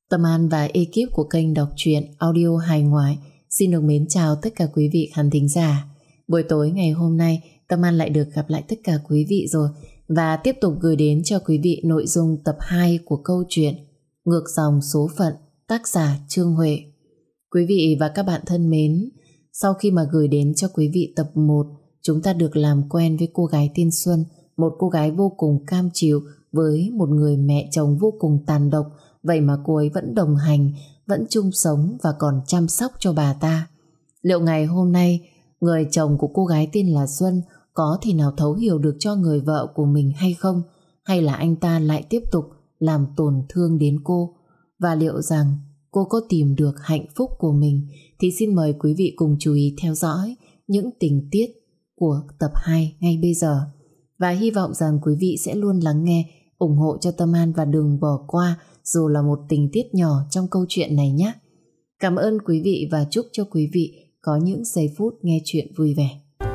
Tâm An và ekip của kênh đọc truyện audio hài ngoại xin được mến chào tất cả quý vị khán thính giả. Buổi tối ngày hôm nay, Tâm An lại được gặp lại tất cả quý vị rồi và tiếp tục gửi đến cho quý vị nội dung tập 2 của câu chuyện Ngược dòng số phận, tác giả Trương Huệ. Quý vị và các bạn thân mến, sau khi mà gửi đến cho quý vị tập 1, chúng ta được làm quen với cô gái tên Xuân, một cô gái vô cùng cam chịu với một người mẹ chồng vô cùng tàn độc. Vậy mà cô ấy vẫn đồng hành, vẫn chung sống và còn chăm sóc cho bà ta. Liệu ngày hôm nay, người chồng của cô gái tên là Xuân có thể nào thấu hiểu được cho người vợ của mình hay không? Hay là anh ta lại tiếp tục làm tổn thương đến cô? Và liệu rằng cô có tìm được hạnh phúc của mình? Thì xin mời quý vị cùng chú ý theo dõi những tình tiết của tập 2 ngay bây giờ. Và hy vọng rằng quý vị sẽ luôn lắng nghe, ủng hộ cho Tâm An và đừng bỏ qua dù là một tình tiết nhỏ trong câu chuyện này nhé. Cảm ơn quý vị và chúc cho quý vị có những giây phút nghe chuyện vui vẻ.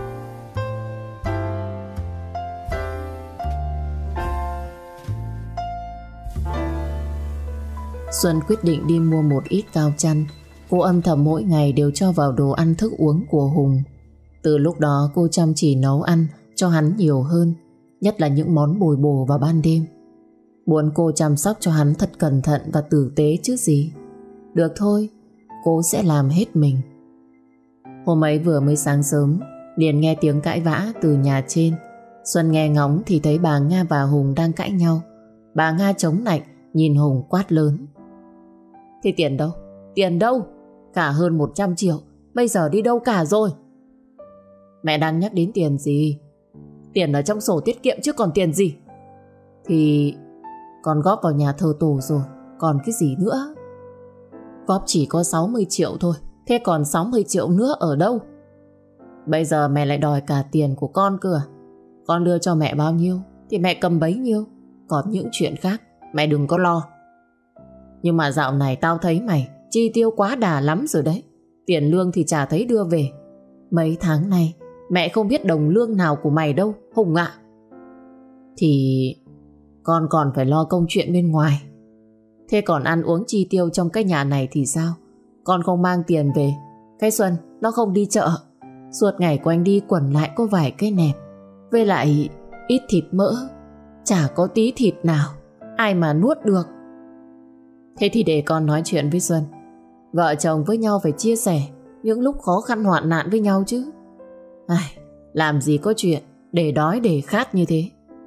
Xuân quyết định đi mua một ít cao chăn. Cô âm thầm mỗi ngày đều cho vào đồ ăn thức uống của Hùng. Từ lúc đó cô chăm chỉ nấu ăn cho hắn nhiều hơn, nhất là những món bồi bổ vào ban đêm. Muốn cô chăm sóc cho hắn thật cẩn thận và tử tế chứ gì. Được thôi, cô sẽ làm hết mình. Hôm ấy vừa mới sáng sớm, liền nghe tiếng cãi vã từ nhà trên. Xuân nghe ngóng thì thấy bà Nga và Hùng đang cãi nhau. Bà Nga chống nạnh nhìn Hùng quát lớn: "Thì tiền đâu? Tiền đâu? Cả hơn 100 triệu, bây giờ đi đâu cả rồi?" "Mẹ đang nhắc đến tiền gì? Tiền ở trong sổ tiết kiệm chứ còn tiền gì." "Thì con góp vào nhà thờ tổ rồi, còn cái gì nữa?" "Góp chỉ có 60 triệu thôi, thế còn 60 triệu nữa ở đâu?" "Bây giờ mẹ lại đòi cả tiền của con cơ à? Con đưa cho mẹ bao nhiêu thì mẹ cầm bấy nhiêu, còn những chuyện khác mẹ đừng có lo." "Nhưng mà dạo này tao thấy mày chi tiêu quá đà lắm rồi đấy. Tiền lương thì chả thấy đưa về. Mấy tháng nay mẹ không biết đồng lương nào của mày đâu Hùng ạ." "Thì con còn phải lo công chuyện bên ngoài. Thế còn ăn uống chi tiêu trong cái nhà này thì sao? Con không mang tiền về. Cái Xuân nó không đi chợ. Suốt ngày quanh đi quẩn lại có vài cái nẹp, với lại ít thịt mỡ, chả có tí thịt nào, ai mà nuốt được." "Thế thì để con nói chuyện với Xuân. Vợ chồng với nhau phải chia sẻ những lúc khó khăn hoạn nạn với nhau chứ. Làm gì có chuyện để đói để khát như thế."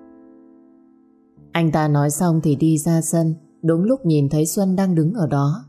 Anh ta nói xong thì đi ra sân, đúng lúc nhìn thấy Xuân đang đứng ở đó.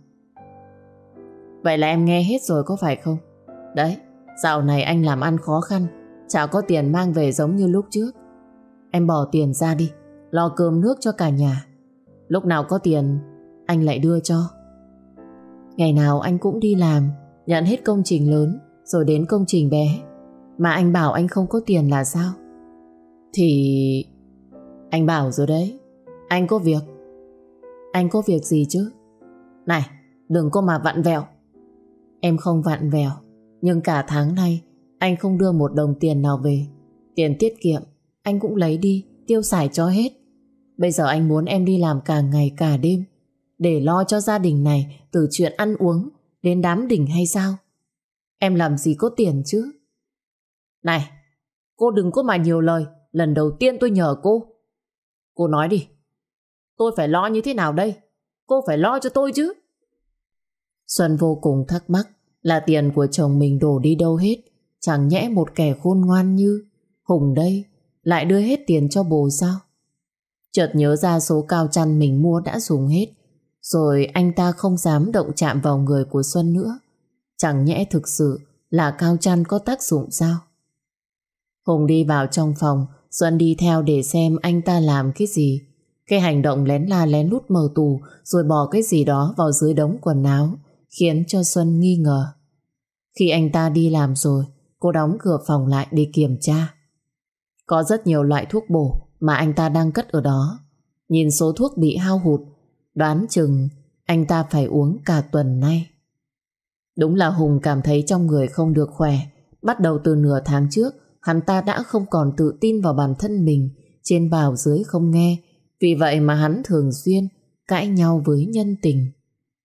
"Vậy là em nghe hết rồi có phải không? Đấy, dạo này anh làm ăn khó khăn, chả có tiền mang về giống như lúc trước. Em bỏ tiền ra đi, lo cơm nước cho cả nhà. Lúc nào có tiền anh lại đưa cho. Ngày nào anh cũng đi làm, nhận hết công trình lớn rồi đến công trình bé, mà anh bảo anh không có tiền là sao?" "Thì anh bảo rồi đấy, anh có việc." "Anh có việc gì chứ?" "Này, đừng có mà vặn vẹo." "Em không vặn vẹo, nhưng cả tháng nay anh không đưa một đồng tiền nào về. Tiền tiết kiệm anh cũng lấy đi tiêu xài cho hết. Bây giờ anh muốn em đi làm cả ngày cả đêm để lo cho gia đình này, từ chuyện ăn uống đến đám đỉnh hay sao? Em làm gì có tiền chứ?" "Này, cô đừng có mà nhiều lời. Lần đầu tiên tôi nhờ cô. Cô nói đi, tôi phải lo như thế nào đây? Cô phải lo cho tôi chứ." Xuân vô cùng thắc mắc là tiền của chồng mình đổ đi đâu hết. Chẳng nhẽ một kẻ khôn ngoan như Hùng đây lại đưa hết tiền cho bồ sao? Chợt nhớ ra số cao chăn mình mua đã dùng hết, rồi anh ta không dám động chạm vào người của Xuân nữa. Chẳng nhẽ thực sự là cao chăn có tác dụng sao? Hùng đi vào trong phòng, Xuân đi theo để xem anh ta làm cái gì. Cái hành động lén la lén lút mở tủ rồi bỏ cái gì đó vào dưới đống quần áo khiến cho Xuân nghi ngờ. Khi anh ta đi làm rồi, cô đóng cửa phòng lại để kiểm tra. Có rất nhiều loại thuốc bổ mà anh ta đang cất ở đó. Nhìn số thuốc bị hao hụt, đoán chừng anh ta phải uống cả tuần nay. Đúng là Hùng cảm thấy trong người không được khỏe. Bắt đầu từ nửa tháng trước, hắn ta đã không còn tự tin vào bản thân mình, trên bảo dưới không nghe. Vì vậy mà hắn thường xuyên cãi nhau với nhân tình.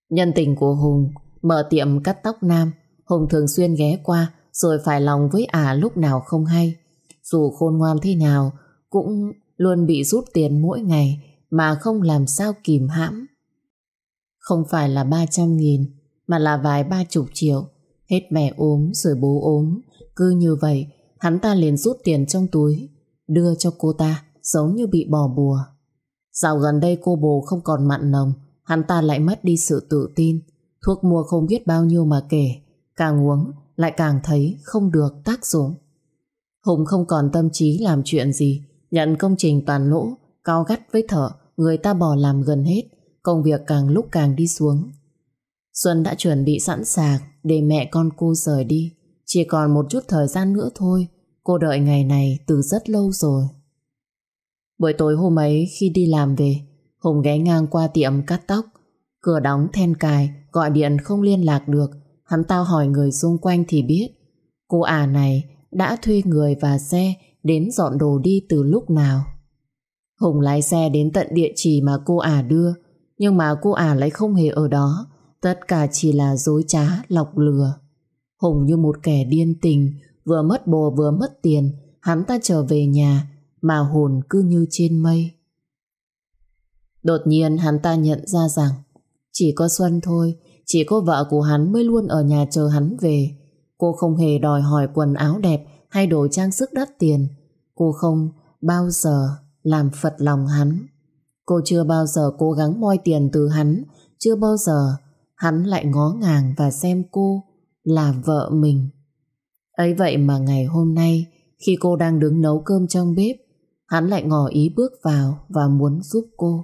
Nhân tình của Hùng mở tiệm cắt tóc nam, Hùng thường xuyên ghé qua rồi phải lòng với lúc nào không hay. Dù khôn ngoan thế nào cũng luôn bị rút tiền mỗi ngày mà không làm sao kìm hãm. Không phải là 300.000 mà là vài 30 triệu. Hết mẹ ốm rồi bố ốm. Cứ như vậy hắn ta liền rút tiền trong túi đưa cho cô ta, giống như bị bỏ bùa. Dạo gần đây cô bồ không còn mặn nồng, hắn ta lại mất đi sự tự tin. Thuốc mua không biết bao nhiêu mà kể, càng uống lại càng thấy không được tác dụng. Hùng không còn tâm trí làm chuyện gì, nhận công trình toàn lỗ, cáu gắt với thợ, người ta bỏ làm gần hết, công việc càng lúc càng đi xuống. Xuân đã chuẩn bị sẵn sàng để mẹ con cô rời đi, chỉ còn một chút thời gian nữa thôi. Cô đợi ngày này từ rất lâu rồi. Buổi tối hôm ấy khi đi làm về, Hùng ghé ngang qua tiệm cắt tóc. Cửa đóng then cài, gọi điện không liên lạc được. Hắn ta hỏi người xung quanh thì biết cô này đã thuê người và xe đến dọn đồ đi từ lúc nào. Hùng lái xe đến tận địa chỉ mà cô đưa, nhưng mà cô lại không hề ở đó. Tất cả chỉ là dối trá, lọc lừa. Hùng như một kẻ điên tình, vừa mất bồ vừa mất tiền. Hắn ta trở về nhà mà hồn cứ như trên mây. Đột nhiên hắn ta nhận ra rằng chỉ có Xuân thôi, chỉ có vợ của hắn mới luôn ở nhà chờ hắn về. Cô không hề đòi hỏi quần áo đẹp hay đồ trang sức đắt tiền. Cô không bao giờ làm phật lòng hắn. Cô chưa bao giờ cố gắng moi tiền từ hắn. Chưa bao giờ hắn lại ngó ngàng và xem cô là vợ mình. Ấy vậy mà ngày hôm nay, khi cô đang đứng nấu cơm trong bếp, hắn lại ngỏ ý bước vào và muốn giúp cô.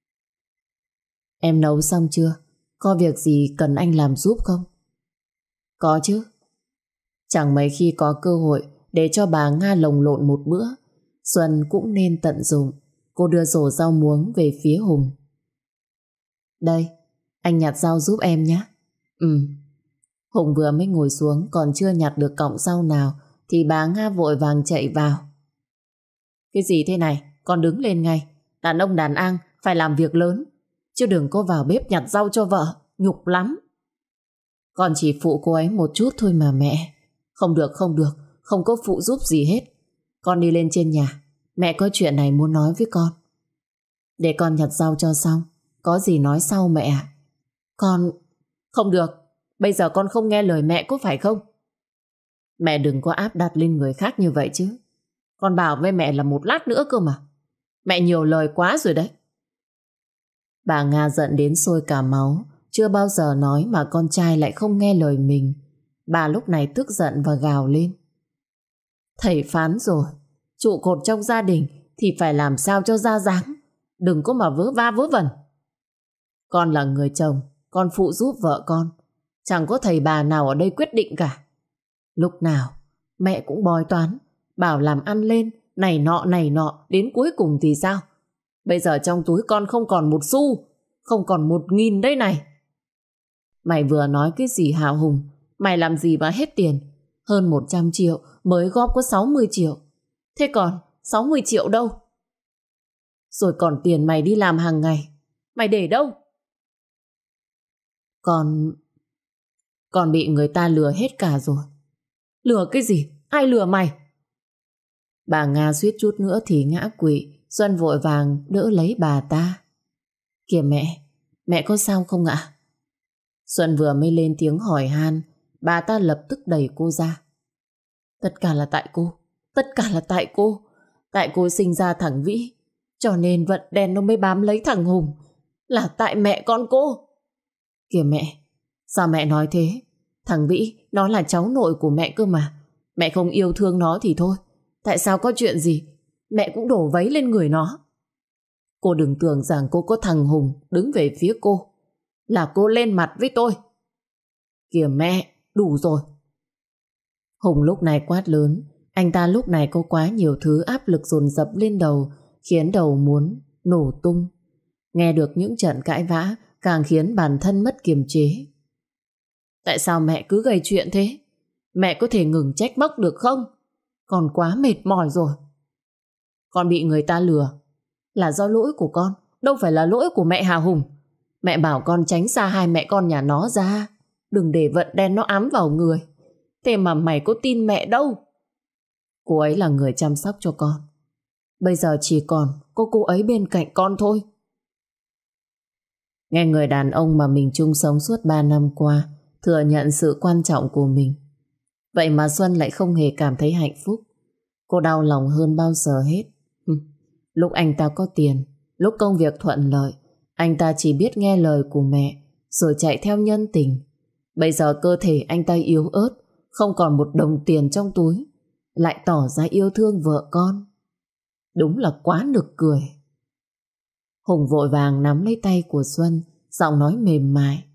Em nấu xong chưa? Có việc gì cần anh làm giúp không? Có chứ. Chẳng mấy khi có cơ hội để cho bà Nga lồng lộn một bữa, Xuân cũng nên tận dụng. Cô đưa rổ rau muống về phía Hùng. Đây, anh nhặt rau giúp em nhé. Hùng vừa mới ngồi xuống còn chưa nhặt được cọng rau nào thì bà Nga vội vàng chạy vào. Cái gì thế này? Con đứng lên ngay. Đàn ông đàn ang phải làm việc lớn, chứ đừng có vào bếp nhặt rau cho vợ. Nhục lắm. Con chỉ phụ cô ấy một chút thôi mà mẹ. Không được, không có phụ giúp gì hết. Con đi lên trên nhà, mẹ có chuyện này muốn nói với con. Để con nhặt rau cho xong, có gì nói sau mẹ ạ. Con... Không được, bây giờ con không nghe lời mẹ có phải không? Mẹ đừng có áp đặt lên người khác như vậy chứ. Con bảo với mẹ là một lát nữa cơ mà. Mẹ nhiều lời quá rồi đấy. Bà Nga giận đến sôi cả máu. Chưa bao giờ nói mà con trai lại không nghe lời mình. Bà lúc này tức giận và gào lên. Thầy phán rồi, trụ cột trong gia đình thì phải làm sao cho ra dáng. Đừng có mà vớ va vớ vẩn. Con là người chồng, con phụ giúp vợ con. Chẳng có thầy bà nào ở đây quyết định cả. Lúc nào mẹ cũng bói toán, bảo làm ăn lên này nọ, đến cuối cùng thì sao? Bây giờ trong túi con không còn một xu, không còn 1.000 đây này. Mày vừa nói cái gì hả Hùng? Mày làm gì mà hết tiền? Hơn 100 triệu mới góp có 60 triệu. Thế còn 60 triệu đâu? Rồi còn tiền mày đi làm hàng ngày, mày để đâu? Con bị người ta lừa hết cả rồi. Lừa cái gì? Ai lừa mày? Bà Nga suýt chút nữa thì ngã quỵ. Xuân vội vàng đỡ lấy bà ta. Kìa mẹ có sao không ạ? Xuân vừa mới lên tiếng hỏi han, bà ta lập tức đẩy cô ra. Tất cả là tại cô. Tất cả là tại cô. Tại cô sinh ra thằng Vĩ, cho nên vận đen nó mới bám lấy thằng Hùng. Là tại mẹ con cô. Kìa mẹ, sao mẹ nói thế? Thằng Vĩ nó là cháu nội của mẹ cơ mà. Mẹ không yêu thương nó thì thôi. Tại sao có chuyện gì mẹ cũng đổ vấy lên người nó? Cô đừng tưởng rằng cô có thằng Hùng đứng về phía cô là cô lên mặt với tôi. Kìa mẹ, đủ rồi. Hùng lúc này quát lớn. Anh ta lúc này có quá nhiều thứ áp lực dồn dập lên đầu, khiến đầu muốn nổ tung. Nghe được những trận cãi vã càng khiến bản thân mất kiềm chế. Tại sao mẹ cứ gây chuyện thế? Mẹ có thể ngừng trách móc được không? Con quá mệt mỏi rồi. Con bị người ta lừa là do lỗi của con, đâu phải là lỗi của mẹ Hà Hùng. Mẹ bảo con tránh xa hai mẹ con nhà nó ra. Đừng để vận đen nó ám vào người. Thế mà mày có tin mẹ đâu. Cô ấy là người chăm sóc cho con. Bây giờ chỉ còn có cô ấy bên cạnh con thôi. Nghe người đàn ông mà mình chung sống suốt 3 năm qua thừa nhận sự quan trọng của mình. Vậy mà Xuân lại không hề cảm thấy hạnh phúc. Cô đau lòng hơn bao giờ hết. Lúc anh ta có tiền, lúc công việc thuận lợi, anh ta chỉ biết nghe lời của mẹ rồi chạy theo nhân tình. Bây giờ cơ thể anh ta yếu ớt, không còn một đồng tiền trong túi, lại tỏ ra yêu thương vợ con. Đúng là quá nực cười. Hùng vội vàng nắm lấy tay của Xuân, giọng nói mềm mại.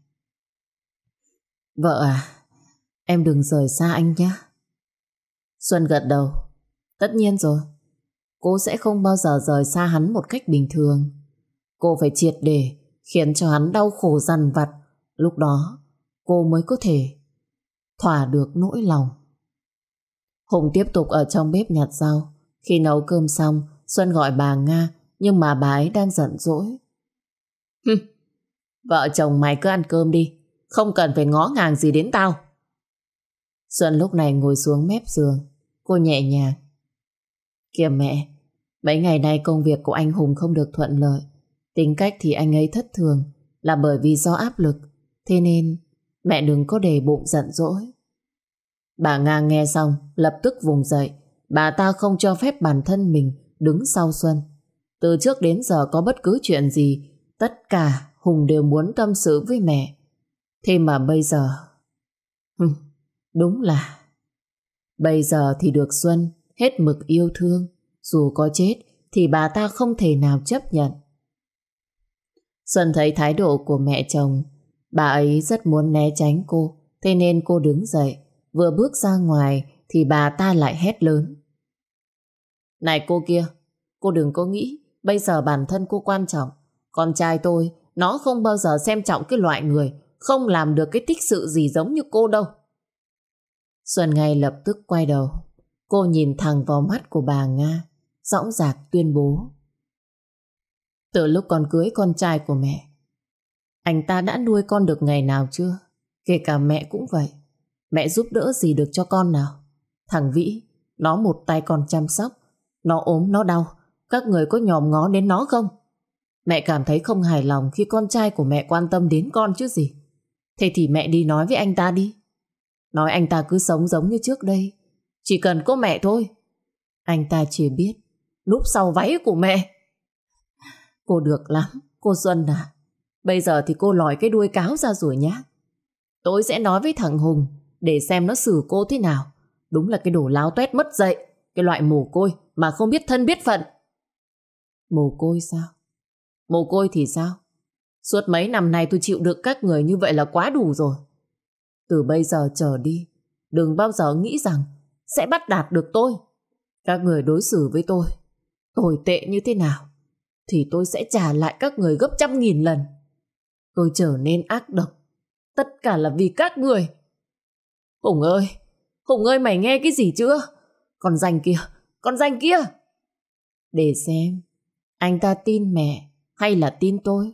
Vợ à, em đừng rời xa anh nhé. Xuân gật đầu. Tất nhiên rồi, cô sẽ không bao giờ rời xa hắn một cách bình thường. Cô phải triệt để khiến cho hắn đau khổ dằn vặt. Lúc đó cô mới có thể thỏa được nỗi lòng. Hùng tiếp tục ở trong bếp nhặt rau. Khi nấu cơm xong, Xuân gọi bà Nga, nhưng mà bà ấy đang giận dỗi. Vợ chồng mày cứ ăn cơm đi, không cần phải ngó ngàng gì đến tao. Xuân lúc này ngồi xuống mép giường. Cô nhẹ nhàng. Kìa mẹ, mấy ngày nay công việc của anh Hùng không được thuận lợi. Tính cách thì anh ấy thất thường là bởi vì do áp lực. Thế nên mẹ đừng có để bụng giận dỗi. Bà Nga nghe xong lập tức vùng dậy. Bà ta không cho phép bản thân mình đứng sau Xuân. Từ trước đến giờ có bất cứ chuyện gì, tất cả Hùng đều muốn tâm sự với mẹ. Thế mà bây giờ đúng là bây giờ thì được Xuân hết mực yêu thương. Dù có chết thì bà ta không thể nào chấp nhận. Xuân thấy thái độ của mẹ chồng, bà ấy rất muốn né tránh cô. Thế nên cô đứng dậy. Vừa bước ra ngoài thì bà ta lại hét lớn. Này cô kia, cô đừng có nghĩ bây giờ bản thân cô quan trọng. Con trai tôi, nó không bao giờ xem trọng cái loại người không làm được cái tích sự gì giống như cô đâu. Xuân ngay lập tức quay đầu. Cô nhìn thẳng vào mắt của bà Nga, dõng dạc tuyên bố. Từ lúc con cưới con trai của mẹ, anh ta đã nuôi con được ngày nào chưa? Kể cả mẹ cũng vậy. Mẹ giúp đỡ gì được cho con nào? Thằng Vĩ, nó một tay còn chăm sóc. Nó ốm, nó đau, các người có nhòm ngó đến nó không? Mẹ cảm thấy không hài lòng khi con trai của mẹ quan tâm đến con chứ gì. Thế thì mẹ đi nói với anh ta đi. Nói anh ta cứ sống giống như trước đây. Chỉ cần có mẹ thôi. Anh ta chỉ biết núp sau váy của mẹ. Cô được lắm, cô Xuân à. Bây giờ thì cô lòi cái đuôi cáo ra rồi nhá. Tôi sẽ nói với thằng Hùng để xem nó xử cô thế nào. Đúng là cái đồ láo tuét mất dạy. Cái loại mồ côi mà không biết thân biết phận. Mồ côi sao? Mồ côi thì sao? Suốt mấy năm nay tôi chịu đựng các người như vậy là quá đủ rồi. Từ bây giờ trở đi, đừng bao giờ nghĩ rằng sẽ bắt đạt được tôi. Các người đối xử với tôi tồi tệ như thế nào thì tôi sẽ trả lại các người gấp 100.000 lần. Tôi trở nên ác độc, tất cả là vì các người. Hùng ơi, Hùng ơi, mày nghe cái gì chưa? Con danh kia, con danh kia. Để xem anh ta tin mẹ hay là tin tôi.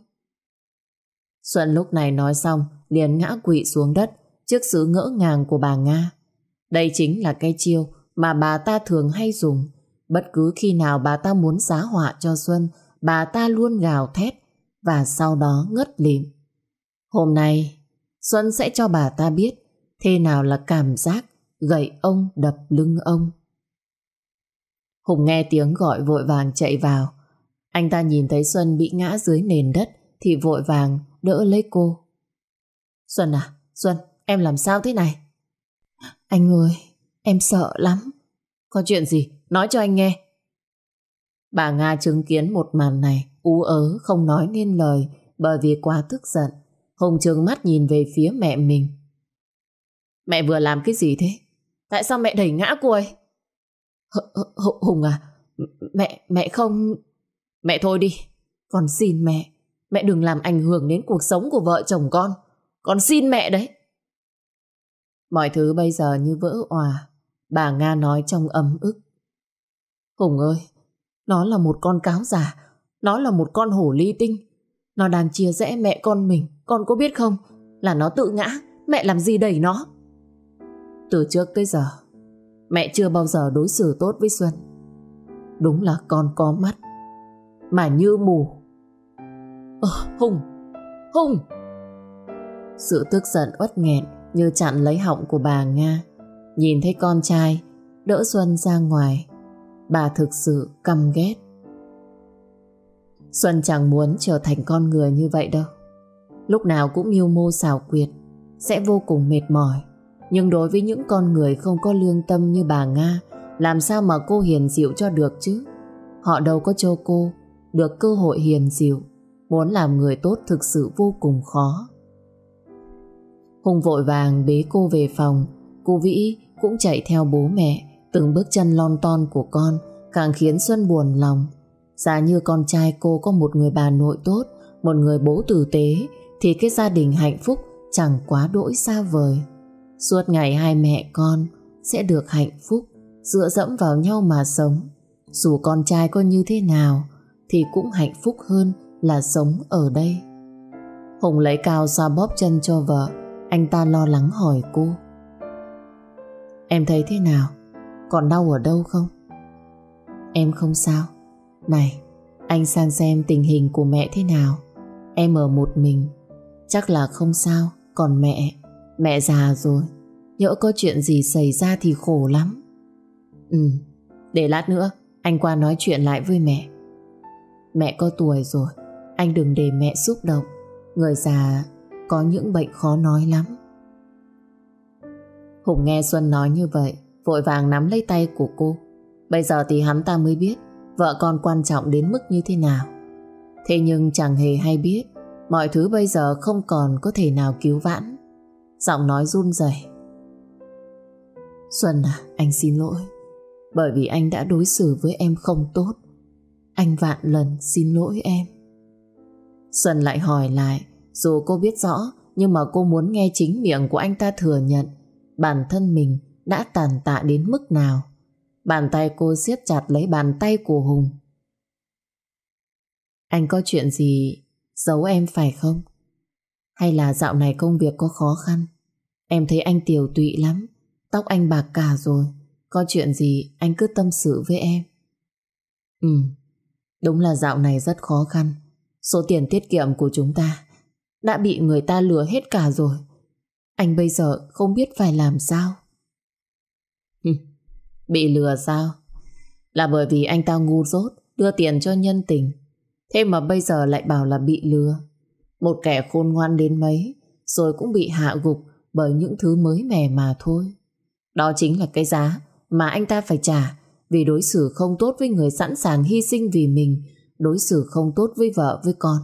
Xuân lúc này nói xong liền ngã quỵ xuống đất trước sự ngỡ ngàng của bà Nga. Đây chính là cái chiêu mà bà ta thường hay dùng. Bất cứ khi nào bà ta muốn xá họa cho Xuân, bà ta luôn gào thét và sau đó ngất lịm. Hôm nay Xuân sẽ cho bà ta biết thế nào là cảm giác gậy ông đập lưng ông. Hùng nghe tiếng gọi vội vàng chạy vào. Anh ta nhìn thấy Xuân bị ngã dưới nền đất thì vội vàng đỡ lấy cô. Xuân à, Xuân, em làm sao thế này? Anh ơi, em sợ lắm. Có chuyện gì? Nói cho anh nghe. Bà Nga chứng kiến một màn này, ú ớ không nói nên lời bởi vì quá tức giận. Hùng trừng mắt nhìn về phía mẹ mình. Mẹ vừa làm cái gì thế? Tại sao mẹ đẩy ngã cô ấy? Hùng à, mẹ không... Mẹ thôi đi, con xin mẹ đừng làm ảnh hưởng đến cuộc sống của vợ chồng con. Con xin mẹ đấy. Mọi thứ bây giờ như vỡ òa. Bà Nga nói trong ấm ức. Hùng ơi, nó là một con cáo già, nó là một con hổ ly tinh. Nó đang chia rẽ mẹ con mình. Con có biết không? Là nó tự ngã. Mẹ làm gì đẩy nó? Từ trước tới giờ mẹ chưa bao giờ đối xử tốt với Xuân. Đúng là con có mắt mà như mù. Hùng! Hùng! Sự tức giận uất nghẹn như chặn lấy họng của bà Nga. Nhìn thấy con trai đỡ Xuân ra ngoài, bà thực sự căm ghét. Xuân chẳng muốn trở thành con người như vậy đâu. Lúc nào cũng mưu mô xảo quyệt, sẽ vô cùng mệt mỏi. Nhưng đối với những con người không có lương tâm như bà Nga, làm sao mà cô hiền dịu cho được chứ? Họ đâu có cho cô được cơ hội hiền dịu. Muốn làm người tốt thực sự vô cùng khó. Hùng vội vàng bế cô về phòng. Cô Vĩ cũng chạy theo bố mẹ. Từng bước chân lon ton của con càng khiến Xuân buồn lòng. Giả như con trai cô có một người bà nội tốt, một người bố tử tế, thì cái gia đình hạnh phúc chẳng quá đỗi xa vời. Suốt ngày hai mẹ con sẽ được hạnh phúc, dựa dẫm vào nhau mà sống. Dù con trai có như thế nào thì cũng hạnh phúc hơn là sống ở đây. Hùng lấy cao xoa bóp chân cho vợ. Anh ta lo lắng hỏi cô: Em thấy thế nào? Còn đau ở đâu không? Em không sao. Này, anh sang xem tình hình của mẹ thế nào. Em ở một mình, chắc là không sao. Còn mẹ già rồi, nhỡ có chuyện gì xảy ra thì khổ lắm. Để lát nữa anh qua nói chuyện lại với mẹ. Mẹ có tuổi rồi, anh đừng để mẹ xúc động. Người già có những bệnh khó nói lắm. Hùng nghe Xuân nói như vậy, vội vàng nắm lấy tay của cô. Bây giờ thì hắn ta mới biết vợ con quan trọng đến mức như thế nào. Thế nhưng chẳng hề hay biết mọi thứ bây giờ không còn có thể nào cứu vãn. Giọng nói run rẩy: Xuân à, anh xin lỗi, bởi vì anh đã đối xử với em không tốt. Anh vạn lần xin lỗi em. Xuân lại hỏi lại. Dù cô biết rõ, nhưng mà cô muốn nghe chính miệng của anh ta thừa nhận bản thân mình đã tàn tạ đến mức nào. Bàn tay cô siết chặt lấy bàn tay của Hùng. Anh có chuyện gì giấu em phải không? Hay là dạo này công việc có khó khăn? Em thấy anh tiều tụy lắm, tóc anh bạc cả rồi. Có chuyện gì anh cứ tâm sự với em. Đúng là dạo này rất khó khăn. Số tiền tiết kiệm của chúng ta đã bị người ta lừa hết cả rồi. Anh bây giờ không biết phải làm sao. Bị lừa sao? Là bởi vì anh ta ngu dốt đưa tiền cho nhân tình. Thế mà bây giờ lại bảo là bị lừa. Một kẻ khôn ngoan đến mấy rồi cũng bị hạ gục bởi những thứ mới mẻ mà thôi. Đó chính là cái giá mà anh ta phải trả vì đối xử không tốt với người sẵn sàng hy sinh vì mình, đối xử không tốt với vợ với con.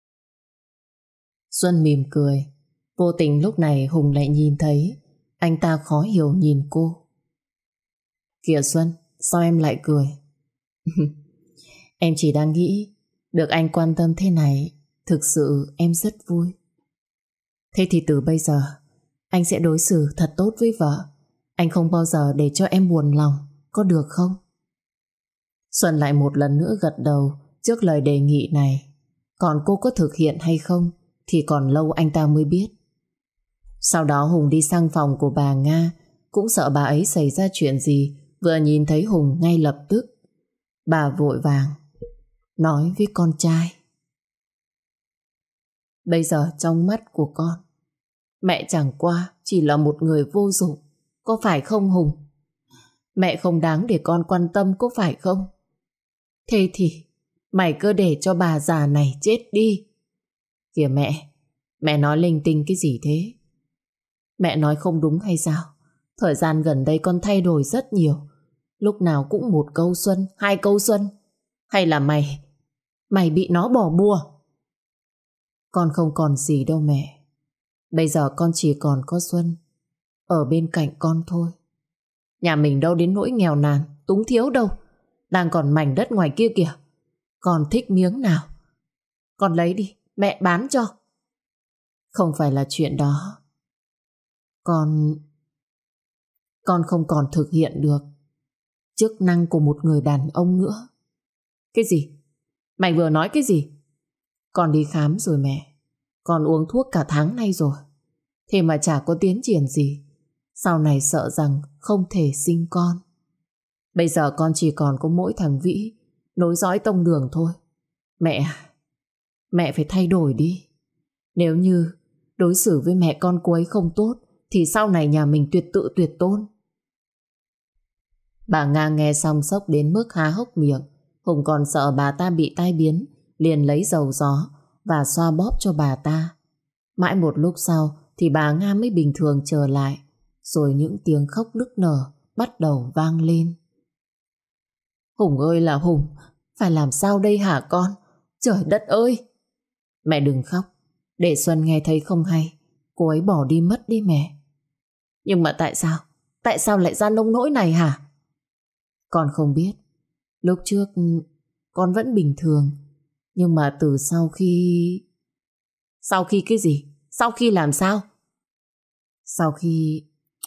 Xuân mỉm cười. Vô tình lúc này Hùng lại nhìn thấy. Anh ta khó hiểu nhìn cô. Kìa Xuân, sao em lại cười? Em chỉ đang nghĩ được anh quan tâm thế này, thực sự em rất vui. Thế thì từ bây giờ anh sẽ đối xử thật tốt với vợ. Anh không bao giờ để cho em buồn lòng, có được không? Xuân lại một lần nữa gật đầu trước lời đề nghị này. Còn cô có thực hiện hay không thì còn lâu anh ta mới biết. Sau đó Hùng đi sang phòng của bà Nga. Cũng sợ bà ấy xảy ra chuyện gì. Vừa nhìn thấy Hùng ngay lập tức bà vội vàng nói với con trai: Bây giờ trong mắt của con, mẹ chẳng qua chỉ là một người vô dụng, có phải không Hùng? Mẹ không đáng để con quan tâm, có phải không? Thế thì mày cứ để cho bà già này chết đi. Kìa mẹ nói linh tinh cái gì thế? Mẹ nói không đúng hay sao? Thời gian gần đây con thay đổi rất nhiều. Lúc nào cũng một câu Xuân, hai câu Xuân. Hay là mày bị nó bỏ bùa? Con không còn gì đâu mẹ. Bây giờ con chỉ còn có Xuân ở bên cạnh con thôi. Nhà mình đâu đến nỗi nghèo nàn, túng thiếu đâu. Đang còn mảnh đất ngoài kia kìa. Con thích miếng nào con lấy đi, mẹ bán cho. Không phải là chuyện đó. Con không còn thực hiện được chức năng của một người đàn ông nữa. Cái gì? Mày vừa nói cái gì? Con đi khám rồi mẹ. Con uống thuốc cả tháng nay rồi. Thế mà chả có tiến triển gì. Sau này sợ rằng không thể sinh con. Bây giờ con chỉ còn có mỗi thằng Vĩ nối dõi tông đường thôi. Mẹ phải thay đổi đi. Nếu như đối xử với mẹ con cô ấy không tốt thì sau này nhà mình tuyệt tự tuyệt tôn. Bà Nga nghe xong sốc đến mức há hốc miệng. Hùng còn sợ bà ta bị tai biến, liền lấy dầu gió và xoa bóp cho bà ta. Mãi một lúc sau thì bà Nga mới bình thường trở lại. Rồi những tiếng khóc nức nở bắt đầu vang lên. Hùng ơi là Hùng, phải làm sao đây hả con? Trời đất ơi! Mẹ đừng khóc, để Xuân nghe thấy không hay. Cô ấy bỏ đi mất đi mẹ. Nhưng mà tại sao? Tại sao lại ra nông nỗi này hả? Con không biết. Lúc trước con vẫn bình thường. Nhưng mà từ sau khi... Sau khi cái gì? Sau khi làm sao? Sau khi...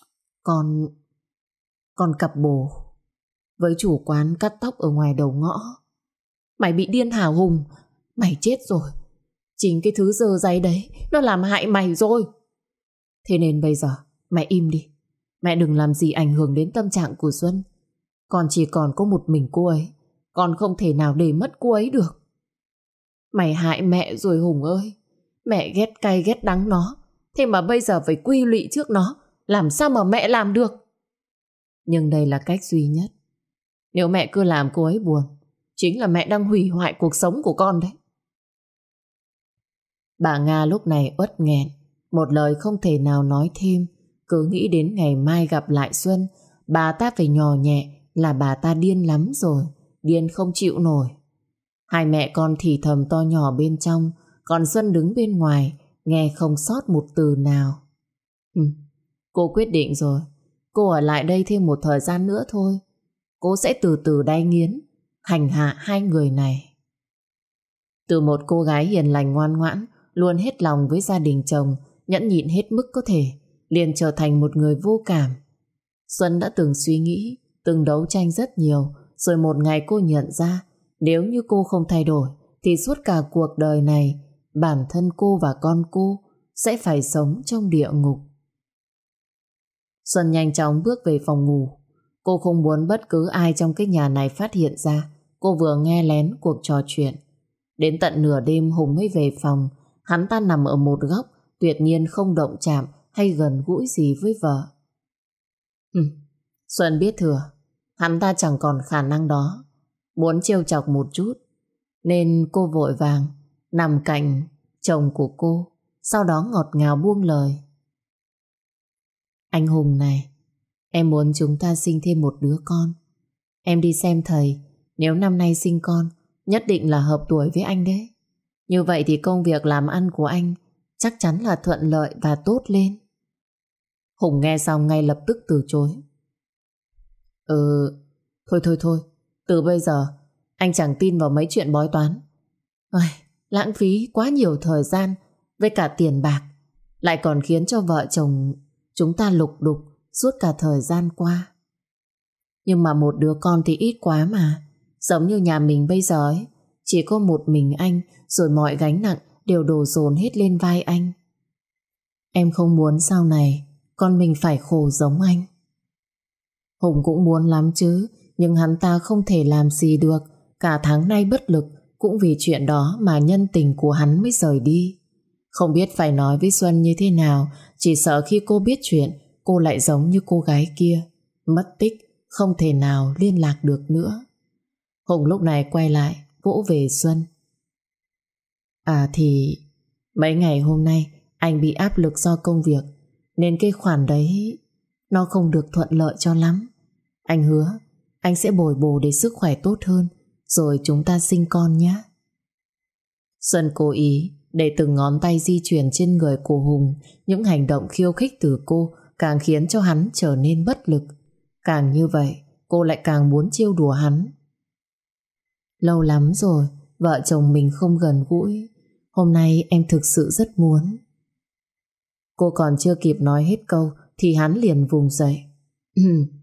Con cặp bồ với chủ quán cắt tóc ở ngoài đầu ngõ. Mày bị điên hả Hùng? Mày chết rồi. Chính cái thứ dơ dáy đấy nó làm hại mày rồi. Thế nên bây giờ mẹ im đi. Mẹ đừng làm gì ảnh hưởng đến tâm trạng của Xuân. Con chỉ còn có một mình cô ấy. Con không thể nào để mất cô ấy được. Mày hại mẹ rồi Hùng ơi. Mẹ ghét cay ghét đắng nó. Thế mà bây giờ phải quy lụy trước nó. Làm sao mà mẹ làm được? Nhưng đây là cách duy nhất. Nếu mẹ cứ làm cô ấy buồn, chính là mẹ đang hủy hoại cuộc sống của con đấy. Bà Nga lúc này uất nghẹn, một lời không thể nào nói thêm. Cứ nghĩ đến ngày mai gặp lại Xuân, bà ta phải nhò nhẹ là bà ta điên lắm rồi, điên không chịu nổi. Hai mẹ con thì thầm to nhỏ bên trong, còn Xuân đứng bên ngoài, nghe không sót một từ nào. Cô quyết định rồi, cô ở lại đây thêm một thời gian nữa thôi. Cô sẽ từ từ đay nghiến, hành hạ hai người này. Từ một cô gái hiền lành ngoan ngoãn, luôn hết lòng với gia đình chồng, nhẫn nhịn hết mức có thể, liền trở thành một người vô cảm. Xuân đã từng suy nghĩ, từng đấu tranh rất nhiều, rồi một ngày cô nhận ra, nếu như cô không thay đổi, thì suốt cả cuộc đời này, bản thân cô và con cô sẽ phải sống trong địa ngục. Xuân nhanh chóng bước về phòng ngủ. Cô không muốn bất cứ ai trong cái nhà này phát hiện ra cô vừa nghe lén cuộc trò chuyện. Đến tận nửa đêm Hùng mới về phòng. Hắn ta nằm ở một góc, tuyệt nhiên không động chạm hay gần gũi gì với vợ. Xuân biết thừa, hắn ta chẳng còn khả năng đó. Muốn trêu chọc một chút, nên cô vội vàng nằm cạnh chồng của cô, sau đó ngọt ngào buông lời. Anh Hùng này, em muốn chúng ta sinh thêm một đứa con. Em đi xem thầy, nếu năm nay sinh con, nhất định là hợp tuổi với anh đấy. Như vậy thì công việc làm ăn của anh chắc chắn là thuận lợi và tốt lên. Hùng nghe xong ngay lập tức từ chối. Thôi, từ bây giờ anh chẳng tin vào mấy chuyện bói toán. Lãng phí quá nhiều thời gian với cả tiền bạc, lại còn khiến cho vợ chồng chúng ta lục đục suốt cả thời gian qua. Nhưng mà một đứa con thì ít quá mà. Giống như nhà mình bây giờ ấy, chỉ có một mình anh, rồi mọi gánh nặng đều đổ dồn hết lên vai anh. Em không muốn sau này con mình phải khổ giống anh. Hùng cũng muốn lắm chứ, nhưng hắn ta không thể làm gì được. Cả tháng nay bất lực, cũng vì chuyện đó mà nhân tình của hắn mới rời đi. Không biết phải nói với Xuân như thế nào, chỉ sợ khi cô biết chuyện, cô lại giống như cô gái kia, mất tích, không thể nào liên lạc được nữa. Hùng lúc này quay lại, vỗ về Xuân. Thì mấy ngày hôm nay anh bị áp lực do công việc, nên cái khoản đấy nó không được thuận lợi cho lắm. Anh hứa anh sẽ bồi bổ để sức khỏe tốt hơn, rồi chúng ta sinh con nhé. Xuân cố ý để từng ngón tay di chuyển trên người của Hùng. Những hành động khiêu khích từ cô càng khiến cho hắn trở nên bất lực. Càng như vậy, cô lại càng muốn trêu đùa hắn. Lâu lắm rồi vợ chồng mình không gần gũi. Hôm nay em thực sự rất muốn. Cô còn chưa kịp nói hết câu thì hắn liền vùng dậy.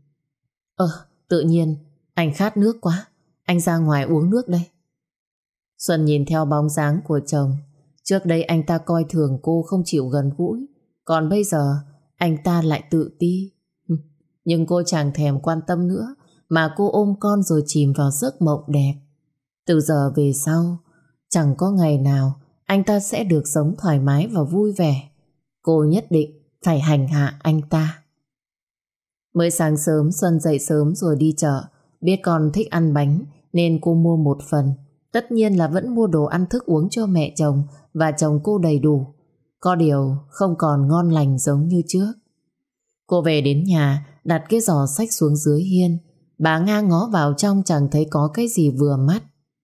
Tự nhiên anh khát nước quá, anh ra ngoài uống nước đây. Xuân nhìn theo bóng dáng của chồng. Trước đây anh ta coi thường cô, không chịu gần gũi. Còn bây giờ anh ta lại tự ti. Nhưng cô chẳng thèm quan tâm nữa, mà cô ôm con rồi chìm vào giấc mộng đẹp. Từ giờ về sau, chẳng có ngày nào anh ta sẽ được sống thoải mái và vui vẻ. Cô nhất định phải hành hạ anh ta. Mới sáng sớm, Xuân dậy sớm rồi đi chợ. Biết con thích ăn bánh nên cô mua một phần. Tất nhiên là vẫn mua đồ ăn thức uống cho mẹ chồng và chồng cô đầy đủ. Có điều không còn ngon lành giống như trước. Cô về đến nhà, đặt cái giỏ xách xuống dưới hiên. Bà Nga ngó vào trong chẳng thấy có cái gì vừa mắt.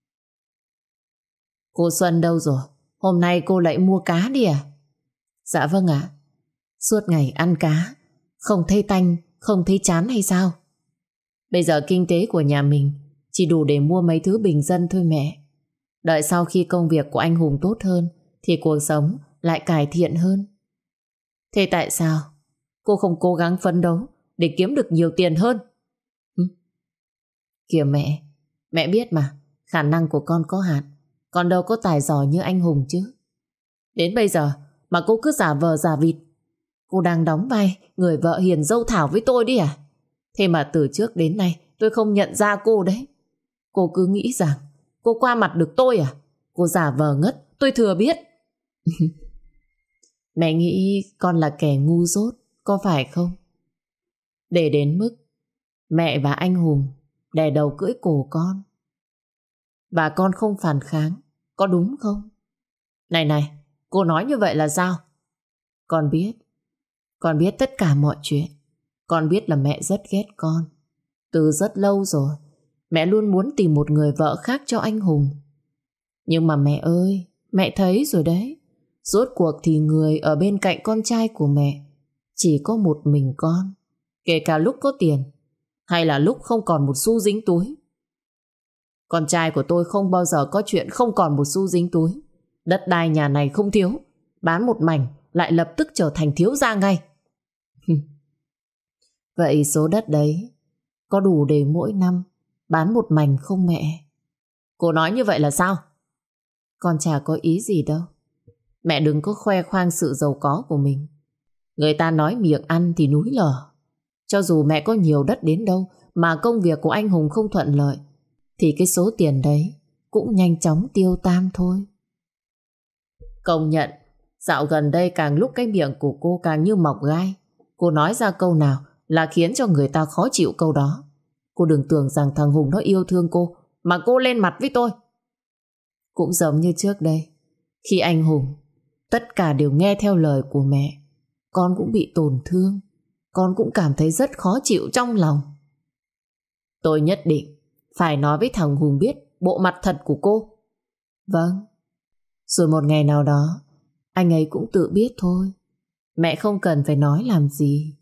Cô Xuân đâu rồi? Hôm nay cô lại mua cá đi à? Dạ vâng ạ. Suốt ngày ăn cá, không thấy tanh, không thấy chán hay sao? Bây giờ kinh tế của nhà mình chỉ đủ để mua mấy thứ bình dân thôi mẹ. Đợi sau khi công việc của anh Hùng tốt hơn thì cuộc sống lại cải thiện hơn. Thế tại sao cô không cố gắng phấn đấu để kiếm được nhiều tiền hơn? Kìa mẹ biết mà, khả năng của con có hạn, con đâu có tài giỏi như anh Hùng chứ. Đến bây giờ mà cô cứ giả vờ giả vịt. Cô đang đóng vai người vợ hiền dâu thảo với tôi đi à? Thế mà từ trước đến nay tôi không nhận ra cô đấy. Cô cứ nghĩ rằng cô qua mặt được tôi à? Cô giả vờ ngất, tôi thừa biết. Mẹ nghĩ con là kẻ ngu dốt, có phải không? Để đến mức mẹ và anh Hùng đè đầu cưỡi cổ con và con không phản kháng, có đúng không? Này, cô nói như vậy là sao? Con biết tất cả mọi chuyện. Con biết là mẹ rất ghét con. Từ rất lâu rồi, mẹ luôn muốn tìm một người vợ khác cho anh Hùng. Nhưng mà mẹ ơi, mẹ thấy rồi đấy. Rốt cuộc thì người ở bên cạnh con trai của mẹ chỉ có một mình con. Kể cả lúc có tiền hay là lúc không còn một xu dính túi. Con trai của tôi không bao giờ có chuyện không còn một xu dính túi. Đất đai nhà này không thiếu, bán một mảnh lại lập tức trở thành thiếu gia ngay. Vậy số đất đấy có đủ để mỗi năm bán một mảnh không mẹ? Cô nói như vậy là sao? Con chả có ý gì đâu. Mẹ đừng có khoe khoang sự giàu có của mình. Người ta nói miệng ăn thì núi lở. Cho dù mẹ có nhiều đất đến đâu mà công việc của anh Hùng không thuận lợi thì cái số tiền đấy cũng nhanh chóng tiêu tan thôi. Công nhận, dạo gần đây càng lúc cái miệng của cô càng như mọc gai. Cô nói ra câu nào là khiến cho người ta khó chịu câu đó. Cô đừng tưởng rằng thằng Hùng nó yêu thương cô mà cô lên mặt với tôi. Cũng giống như trước đây, khi anh Hùng tất cả đều nghe theo lời của mẹ, con cũng bị tổn thương. Con cũng cảm thấy rất khó chịu trong lòng. Tôi nhất định phải nói với thằng Hùng biết bộ mặt thật của cô. Vâng. Rồi một ngày nào đó anh ấy cũng tự biết thôi. Mẹ không cần phải nói làm gì.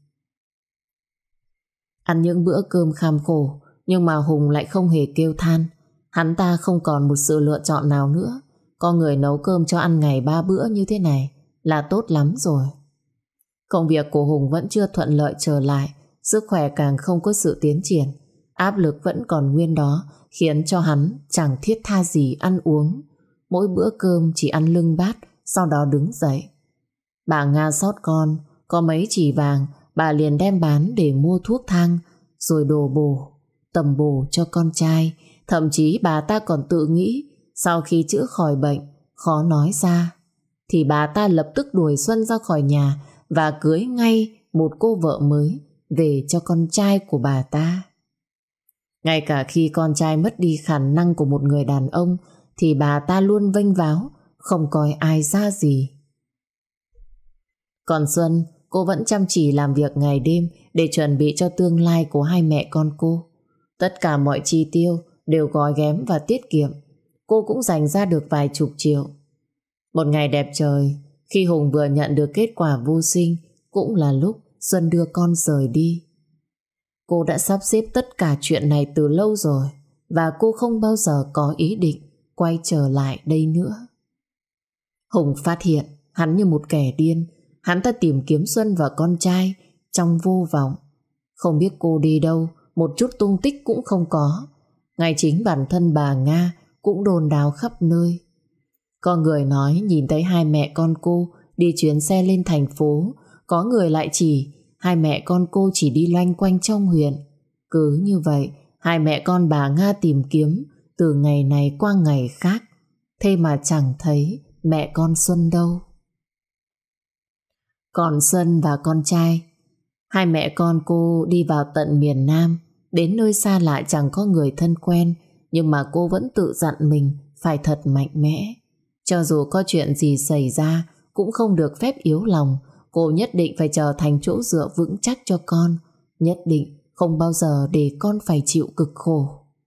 Ăn những bữa cơm kham khổ, nhưng mà Hùng lại không hề kêu than. Hắn ta không còn một sự lựa chọn nào nữa. Có người nấu cơm cho ăn ngày 3 bữa như thế này là tốt lắm rồi. Công việc của Hùng vẫn chưa thuận lợi trở lại, sức khỏe càng không có sự tiến triển. Áp lực vẫn còn nguyên đó, khiến cho hắn chẳng thiết tha gì ăn uống. Mỗi bữa cơm chỉ ăn lưng bát, sau đó đứng dậy. Bà Nga xót con, có mấy chỉ vàng, bà liền đem bán để mua thuốc thang, rồi đồ bổ, tầm bổ cho con trai. Thậm chí bà ta còn tự nghĩ, sau khi chữa khỏi bệnh, khó nói ra, thì bà ta lập tức đuổi Xuân ra khỏi nhà và cưới ngay một cô vợ mới về cho con trai của bà ta. Ngay cả khi con trai mất đi khả năng của một người đàn ông thì bà ta luôn vênh váo, không coi ai ra gì. Còn Xuân, cô vẫn chăm chỉ làm việc ngày đêm để chuẩn bị cho tương lai của hai mẹ con cô. Tất cả mọi chi tiêu đều gói ghém và tiết kiệm. Cô cũng dành ra được vài chục triệu. Một ngày đẹp trời, khi Hùng vừa nhận được kết quả vô sinh, cũng là lúc Xuân đưa con rời đi. Cô đã sắp xếp tất cả chuyện này từ lâu rồi, và cô không bao giờ có ý định quay trở lại đây nữa. Hùng phát hiện hắn như một kẻ điên. Hắn ta tìm kiếm Xuân và con trai trong vô vọng. Không biết cô đi đâu, một chút tung tích cũng không có. Ngay chính bản thân bà Nga cũng đồn đáo khắp nơi. Có người nói nhìn thấy hai mẹ con cô đi chuyến xe lên thành phố, có người lại chỉ hai mẹ con cô chỉ đi loanh quanh trong huyện. Cứ như vậy, hai mẹ con bà Nga tìm kiếm từ ngày này qua ngày khác, thế mà chẳng thấy mẹ con Xuân đâu. Còn Xuân và con trai, hai mẹ con cô đi vào tận miền Nam, đến nơi xa lạ chẳng có người thân quen, nhưng mà cô vẫn tự dặn mình phải thật mạnh mẽ. Cho dù có chuyện gì xảy ra cũng không được phép yếu lòng. Cô nhất định phải trở thành chỗ dựa vững chắc cho con, nhất định không bao giờ để con phải chịu cực khổ.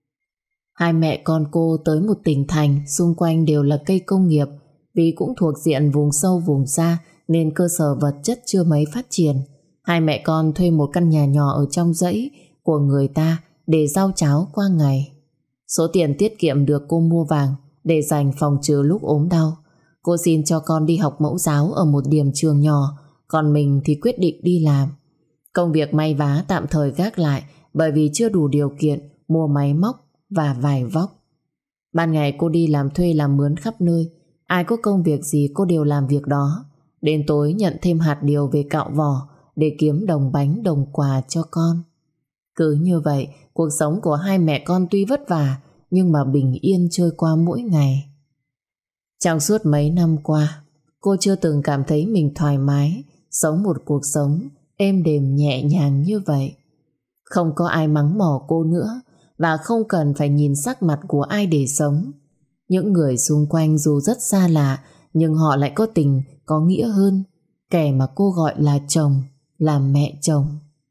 Hai mẹ con cô tới một tỉnh thành xung quanh đều là cây công nghiệp, vì cũng thuộc diện vùng sâu vùng xa nên cơ sở vật chất chưa mấy phát triển. Hai mẹ con thuê một căn nhà nhỏ ở trong dãy của người ta để rau cháo qua ngày. Số tiền tiết kiệm được cô mua vàng để dành phòng trừ lúc ốm đau. Cô xin cho con đi học mẫu giáo ở một điểm trường nhỏ, còn mình thì quyết định đi làm. Công việc may vá tạm thời gác lại bởi vì chưa đủ điều kiện mua máy móc và vải vóc. Ban ngày cô đi làm thuê làm mướn khắp nơi, ai có công việc gì cô đều làm việc đó. Đến tối nhận thêm hạt điều về cạo vỏ để kiếm đồng bánh đồng quà cho con. Cứ như vậy, cuộc sống của hai mẹ con tuy vất vả nhưng mà bình yên trôi qua mỗi ngày. Trong suốt mấy năm qua, cô chưa từng cảm thấy mình thoải mái sống một cuộc sống êm đềm nhẹ nhàng như vậy. Không có ai mắng mỏ cô nữa và không cần phải nhìn sắc mặt của ai để sống. Những người xung quanh dù rất xa lạ nhưng họ lại có tình, có nghĩa hơn kẻ mà cô gọi là chồng, là mẹ chồng.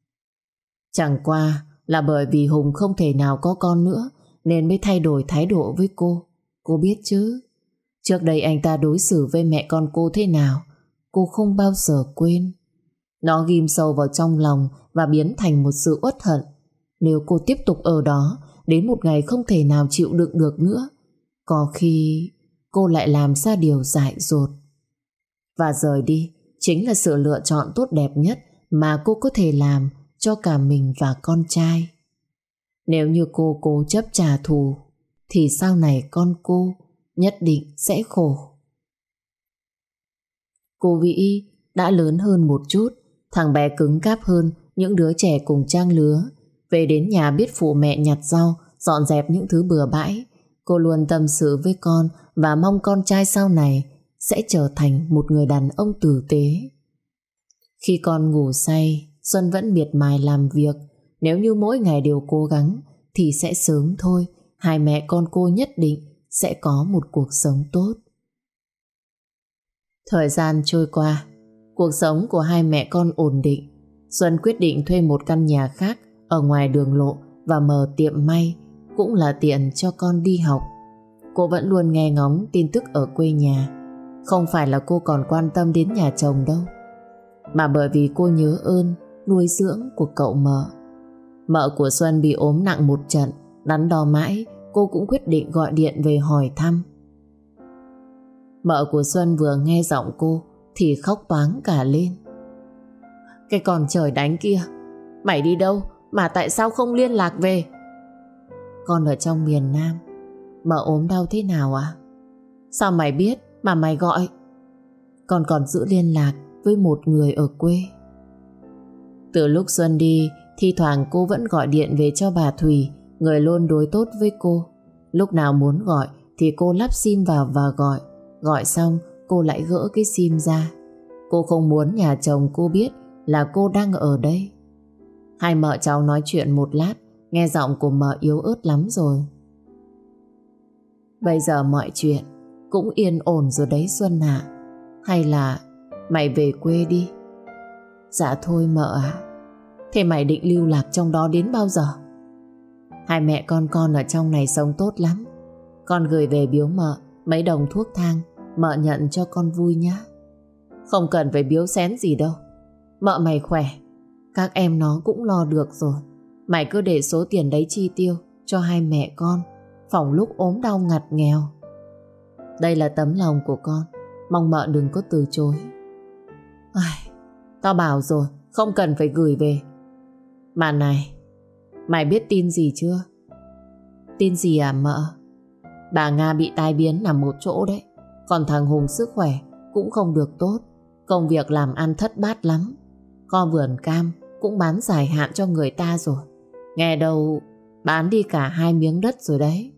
Chẳng qua là bởi vì Hùng không thể nào có con nữa nên mới thay đổi thái độ với cô. Cô biết chứ, trước đây anh ta đối xử với mẹ con cô thế nào cô không bao giờ quên. Nó ghim sâu vào trong lòng và biến thành một sự uất hận. Nếu cô tiếp tục ở đó, đến một ngày không thể nào chịu đựng được nữa, có khi cô lại làm ra điều dại dột. Và rời đi chính là sự lựa chọn tốt đẹp nhất mà cô có thể làm cho cả mình và con trai. Nếu như cô cố chấp trả thù thì sau này con cô nhất định sẽ khổ. Cô Vĩ đã lớn hơn một chút, thằng bé cứng cáp hơn những đứa trẻ cùng trang lứa. Về đến nhà biết phụ mẹ nhặt rau, dọn dẹp những thứ bừa bãi. Cô luôn tâm sự với con và mong con trai sau này sẽ trở thành một người đàn ông tử tế. Khi con ngủ say, Xuân vẫn miệt mài làm việc. Nếu như mỗi ngày đều cố gắng thì sẽ sớm thôi, hai mẹ con cô nhất định sẽ có một cuộc sống tốt. Thời gian trôi qua, cuộc sống của hai mẹ con ổn định. Xuân quyết định thuê một căn nhà khác ở ngoài đường lộ và mở tiệm may, cũng là tiện cho con đi học. Cô vẫn luôn nghe ngóng tin tức ở quê nhà. Không phải là cô còn quan tâm đến nhà chồng đâu, mà bởi vì cô nhớ ơn nuôi dưỡng của cậu Mợ. Mợ của Xuân bị ốm nặng một trận, đắn đo mãi cô cũng quyết định gọi điện về hỏi thăm. Mợ của Xuân vừa nghe giọng cô thì khóc toáng cả lên. Cái con trời đánh kia, mày đi đâu mà tại sao không liên lạc về? Con ở trong miền Nam. Mợ ốm đau thế nào à? Sao mày biết mà mày gọi? Con còn giữ liên lạc với một người ở quê. Từ lúc Xuân đi, thi thoảng cô vẫn gọi điện về cho bà Thùy, người luôn đối tốt với cô. Lúc nào muốn gọi thì cô lắp sim vào và gọi. Gọi xong cô lại gỡ cái sim ra. Cô không muốn nhà chồng cô biết là cô đang ở đây. Hai mợ cháu nói chuyện một lát, nghe giọng của mợ yếu ớt lắm rồi. Bây giờ mọi chuyện cũng yên ổn rồi đấy Xuân ạ. Hay là mày về quê đi? Dạ thôi mợ ạ. Thế mày định lưu lạc trong đó đến bao giờ? Hai mẹ con ở trong này sống tốt lắm. Con gửi về biếu mợ mấy đồng thuốc thang, mợ nhận cho con vui nhá. Không cần phải biếu xén gì đâu. Mợ mày khỏe, các em nó cũng lo được rồi. Mày cứ để số tiền đấy chi tiêu cho hai mẹ con, phòng lúc ốm đau ngặt nghèo. Đây là tấm lòng của con, mong mợ đừng có từ chối. Ai, tao bảo rồi, không cần phải gửi về. Mà này, mày biết tin gì chưa? Tin gì à mợ? Bà Nga bị tai biến nằm một chỗ đấy. Còn thằng Hùng sức khỏe cũng không được tốt. Công việc làm ăn thất bát lắm. Kho vườn cam cũng bán dài hạn cho người ta rồi. Nghe đâu bán đi cả 2 miếng đất rồi đấy.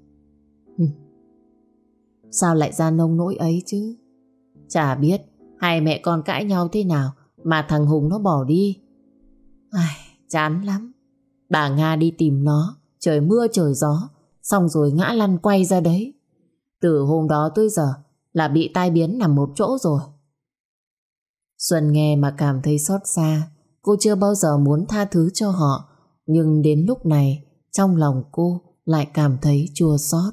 Sao lại ra nông nỗi ấy chứ? Chả biết hai mẹ con cãi nhau thế nào mà thằng Hùng nó bỏ đi. Ai, chán lắm. Bà Nga đi tìm nó, trời mưa trời gió, xong rồi ngã lăn quay ra đấy. Từ hôm đó tới giờ là bị tai biến nằm một chỗ rồi. Xuân nghe mà cảm thấy xót xa. Cô chưa bao giờ muốn tha thứ cho họ, nhưng đến lúc này trong lòng cô lại cảm thấy chua xót.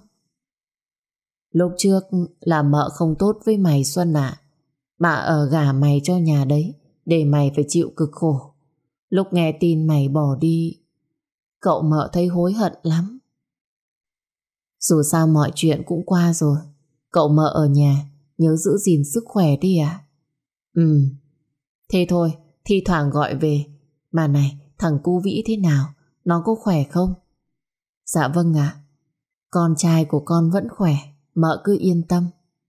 Lúc trước là mợ không tốt với mày Xuân ạ. Bà ở gả mày cho nhà đấy để mày phải chịu cực khổ. Lúc nghe tin mày bỏ đi, cậu mợ thấy hối hận lắm. Dù sao mọi chuyện cũng qua rồi. Cậu mợ ở nhà nhớ giữ gìn sức khỏe đi ạ. Thế thôi, thi thoảng gọi về. Mà này, thằng cu Vĩ thế nào? Nó có khỏe không? Dạ vâng ạ. Con trai của con vẫn khỏe, mợ cứ yên tâm.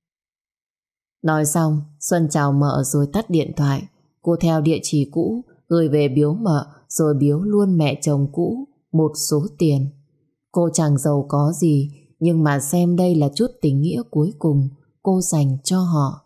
Nói xong, Xuân chào mợ rồi tắt điện thoại. Cô theo địa chỉ cũ gửi về biếu mợ, rồi biếu luôn mẹ chồng cũ một số tiền. Cô chẳng giàu có gì, nhưng mà xem đây là chút tình nghĩa cuối cùng cô dành cho họ.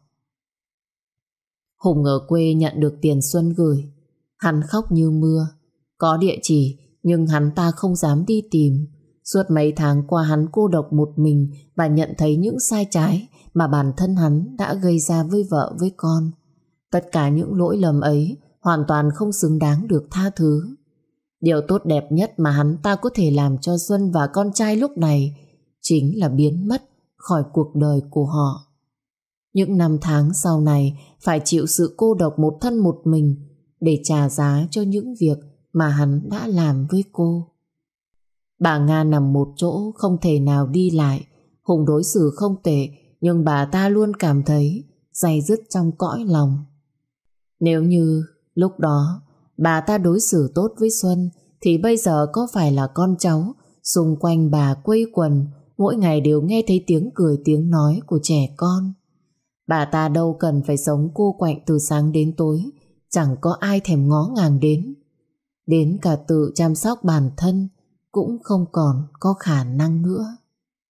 Hùng ở quê nhận được tiền Xuân gửi. Hắn khóc như mưa. Có địa chỉ nhưng hắn ta không dám đi tìm. Suốt mấy tháng qua hắn cô độc một mình và nhận thấy những sai trái mà bản thân hắn đã gây ra với vợ với con. Tất cả những lỗi lầm ấy hoàn toàn không xứng đáng được tha thứ. Điều tốt đẹp nhất mà hắn ta có thể làm cho Xuân và con trai lúc này chính là biến mất khỏi cuộc đời của họ. Những năm tháng sau này phải chịu sự cô độc một thân một mình để trả giá cho những việc mà hắn đã làm với cô. Bà Nga nằm một chỗ không thể nào đi lại. Hùng đối xử không tệ, nhưng bà ta luôn cảm thấy day dứt trong cõi lòng. Nếu như lúc đó bà ta đối xử tốt với Xuân thì bây giờ có phải là con cháu xung quanh bà quây quần, mỗi ngày đều nghe thấy tiếng cười tiếng nói của trẻ con. Bà ta đâu cần phải sống cô quạnh từ sáng đến tối, chẳng có ai thèm ngó ngàng đến. Đến cả tự chăm sóc bản thân cũng không còn có khả năng nữa.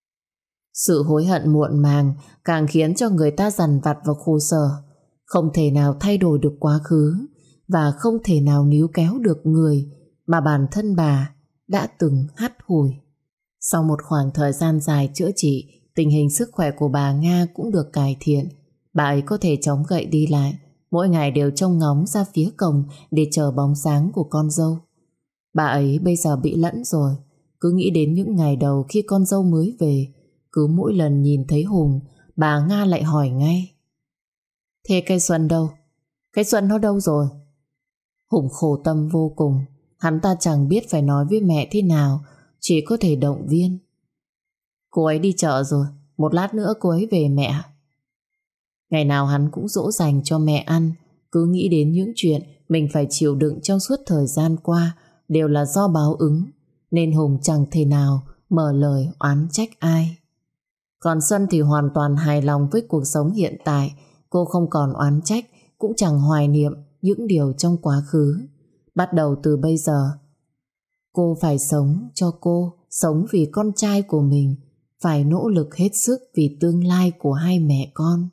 Sự hối hận muộn màng càng khiến cho người ta dằn vặt và khổ sở. Không thể nào thay đổi được quá khứ và không thể nào níu kéo được người mà bản thân bà đã từng hắt hủi. Sau một khoảng thời gian dài chữa trị, tình hình sức khỏe của bà Nga cũng được cải thiện. Bà ấy có thể chống gậy đi lại, mỗi ngày đều trông ngóng ra phía cổng để chờ bóng dáng của con dâu. Bà ấy bây giờ bị lẫn rồi. Cứ nghĩ đến những ngày đầu khi con dâu mới về, cứ mỗi lần nhìn thấy Hùng, bà Nga lại hỏi ngay: thế cái Xuân đâu? Cái Xuân nó đâu rồi? Hùng khổ tâm vô cùng. Hắn ta chẳng biết phải nói với mẹ thế nào, chỉ có thể động viên: cô ấy đi chợ rồi, một lát nữa cô ấy về mẹ. Ngày nào hắn cũng dỗ dành cho mẹ ăn. Cứ nghĩ đến những chuyện mình phải chịu đựng trong suốt thời gian qua đều là do báo ứng, nên Hùng chẳng thể nào mở lời oán trách ai. Còn Xuân thì hoàn toàn hài lòng với cuộc sống hiện tại. Cô không còn oán trách, cũng chẳng hoài niệm những điều trong quá khứ. Bắt đầu từ bây giờ, cô phải sống cho cô, sống vì con trai của mình, phải nỗ lực hết sức vì tương lai của hai mẹ con.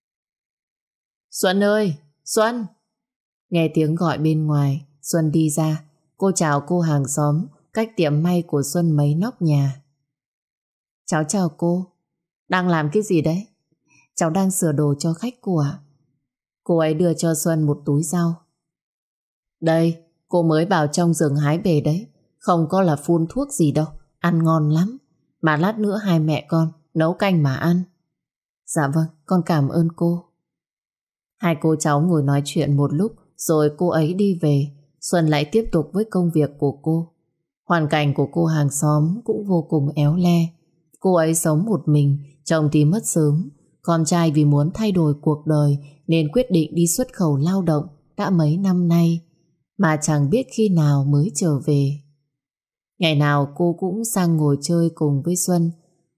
Xuân ơi, Xuân! Nghe tiếng gọi bên ngoài, Xuân đi ra. Cô chào cô hàng xóm cách tiệm may của Xuân mấy nóc nhà. Cháu chào cô. Đang làm cái gì đấy? Cháu đang sửa đồ cho khách cô ạ. Cô ấy đưa cho Xuân một túi rau. Đây, cô mới vào trong rừng hái về đấy. Không có là phun thuốc gì đâu. Ăn ngon lắm. Mà lát nữa hai mẹ con nấu canh mà ăn. Dạ vâng, con cảm ơn cô. Hai cô cháu ngồi nói chuyện một lúc, rồi cô ấy đi về. Xuân lại tiếp tục với công việc của cô. Hoàn cảnh của cô hàng xóm cũng vô cùng éo le. Cô ấy sống một mình, chồng thì mất sớm. Con trai vì muốn thay đổi cuộc đời nên quyết định đi xuất khẩu lao động đã mấy năm nay, mà chẳng biết khi nào mới trở về. Ngày nào cô cũng sang ngồi chơi cùng với Xuân.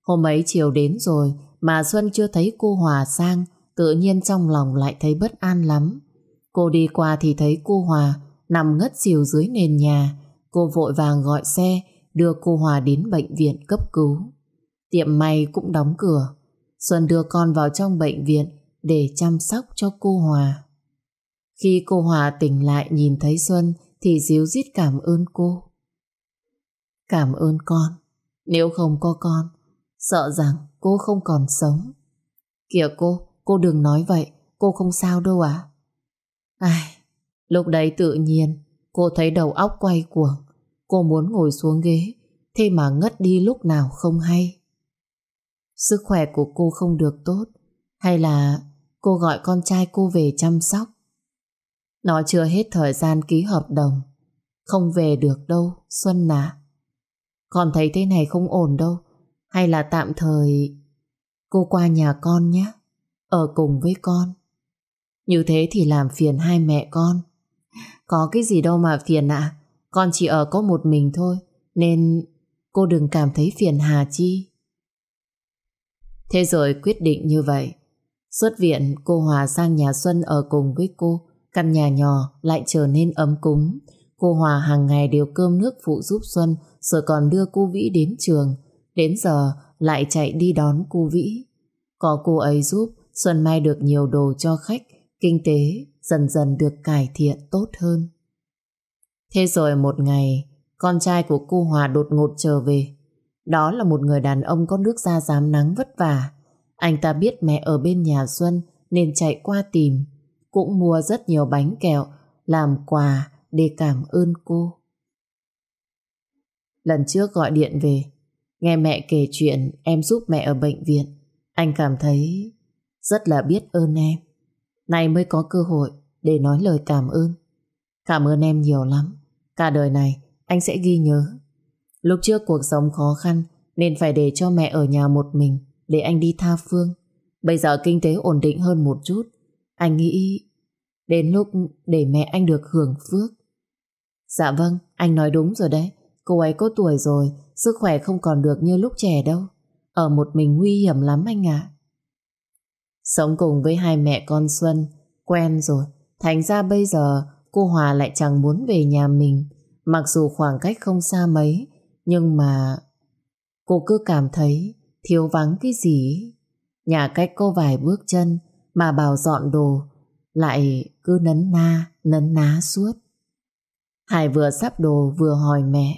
Hôm ấy chiều đến rồi mà Xuân chưa thấy cô Hòa sang, tự nhiên trong lòng lại thấy bất an lắm. Cô đi qua thì thấy cô Hòa nằm ngất xỉu dưới nền nhà. Cô vội vàng gọi xe đưa cô Hòa đến bệnh viện cấp cứu. Tiệm may cũng đóng cửa. Xuân đưa con vào trong bệnh viện để chăm sóc cho cô Hòa. Khi cô Hòa tỉnh lại nhìn thấy Xuân thì ríu rít cảm ơn cô. Cảm ơn con. Nếu không có con, sợ rằng cô không còn sống. Kìa cô đừng nói vậy, cô không sao đâu à? Ai, lúc đấy tự nhiên cô thấy đầu óc quay cuồng. Cô muốn ngồi xuống ghế, thế mà ngất đi lúc nào không hay. Sức khỏe của cô không được tốt, hay là cô gọi con trai cô về chăm sóc? Nó chưa hết thời gian ký hợp đồng, không về được đâu Xuân à. Con thấy thế này không ổn đâu. Hay là tạm thời cô qua nhà con nhé, ở cùng với con. Như thế thì làm phiền hai mẹ con. Có cái gì đâu mà phiền ạ. Con chỉ ở có một mình thôi, nên cô đừng cảm thấy phiền hà chi. Thế rồi quyết định như vậy. Xuất viện cô Hòa sang nhà Xuân ở cùng với cô. Căn nhà nhỏ lại trở nên ấm cúng. Cô Hòa hàng ngày đều cơm nước phụ giúp Xuân, rồi còn đưa cô Vĩ đến trường. Đến giờ lại chạy đi đón cô Vĩ. Có cô ấy giúp, Xuân may được nhiều đồ cho khách. Kinh tế dần dần được cải thiện tốt hơn. Thế rồi một ngày, con trai của cô Hòa đột ngột trở về. Đó là một người đàn ông có nước da rám nắng vất vả. Anh ta biết mẹ ở bên nhà Xuân nên chạy qua tìm. Cũng mua rất nhiều bánh kẹo làm quà để cảm ơn cô. Lần trước gọi điện về, nghe mẹ kể chuyện em giúp mẹ ở bệnh viện, anh cảm thấy rất là biết ơn em. Nay mới có cơ hội để nói lời cảm ơn. Cảm ơn em nhiều lắm. Cả đời này anh sẽ ghi nhớ. Lúc trước cuộc sống khó khăn nên phải để cho mẹ ở nhà một mình để anh đi tha phương. Bây giờ kinh tế ổn định hơn một chút, anh nghĩ đến lúc để mẹ anh được hưởng phước. Dạ vâng, anh nói đúng rồi đấy. Cô ấy có tuổi rồi, sức khỏe không còn được như lúc trẻ đâu. Ở một mình nguy hiểm lắm anh ạ. Sống cùng với hai mẹ con Xuân quen rồi, thành ra bây giờ cô Hòa lại chẳng muốn về nhà mình. Mặc dù khoảng cách không xa mấy, nhưng mà cô cứ cảm thấy thiếu vắng cái gì. Nhà cách có vài bước chân mà bảo dọn đồ lại cứ nấn ná suốt. Hải vừa sắp đồ vừa hỏi mẹ.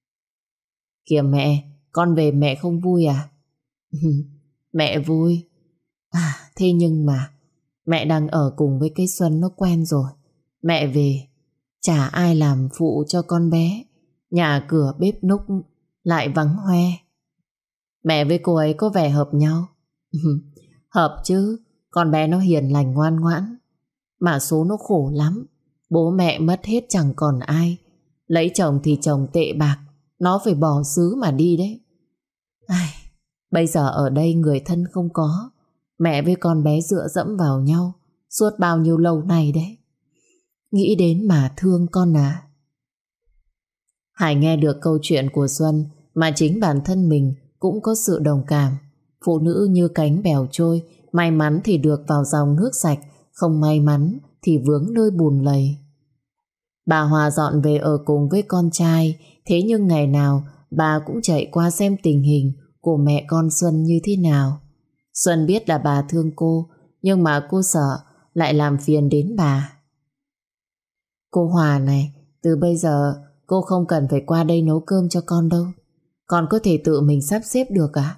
Kìa mẹ, con về mẹ không vui à? Mẹ vui. À, thế nhưng mà mẹ đang ở cùng với cái Xuân nó quen rồi. Mẹ về chả ai làm phụ cho con bé. Nhà cửa bếp núc lại vắng hoe. Mẹ với cô ấy có vẻ hợp nhau. Hợp chứ. Con bé nó hiền lành ngoan ngoãn. Mà số nó khổ lắm. Bố mẹ mất hết chẳng còn ai. Lấy chồng thì chồng tệ bạc, nó phải bỏ xứ mà đi đấy. Ai, bây giờ ở đây người thân không có. Mẹ với con bé dựa dẫm vào nhau suốt bao nhiêu lâu nay đấy. Nghĩ đến mà thương con à. Hải nghe được câu chuyện của Xuân mà chính bản thân mình cũng có sự đồng cảm. Phụ nữ như cánh bèo trôi, may mắn thì được vào dòng nước sạch, không may mắn thì vướng nơi bùn lầy. Bà Hòa dọn về ở cùng với con trai, thế nhưng ngày nào bà cũng chạy qua xem tình hình của mẹ con Xuân như thế nào. Xuân biết là bà thương cô, nhưng mà cô sợ lại làm phiền đến bà. Cô Hòa này, từ bây giờ cô không cần phải qua đây nấu cơm cho con đâu. Con có thể tự mình sắp xếp được à?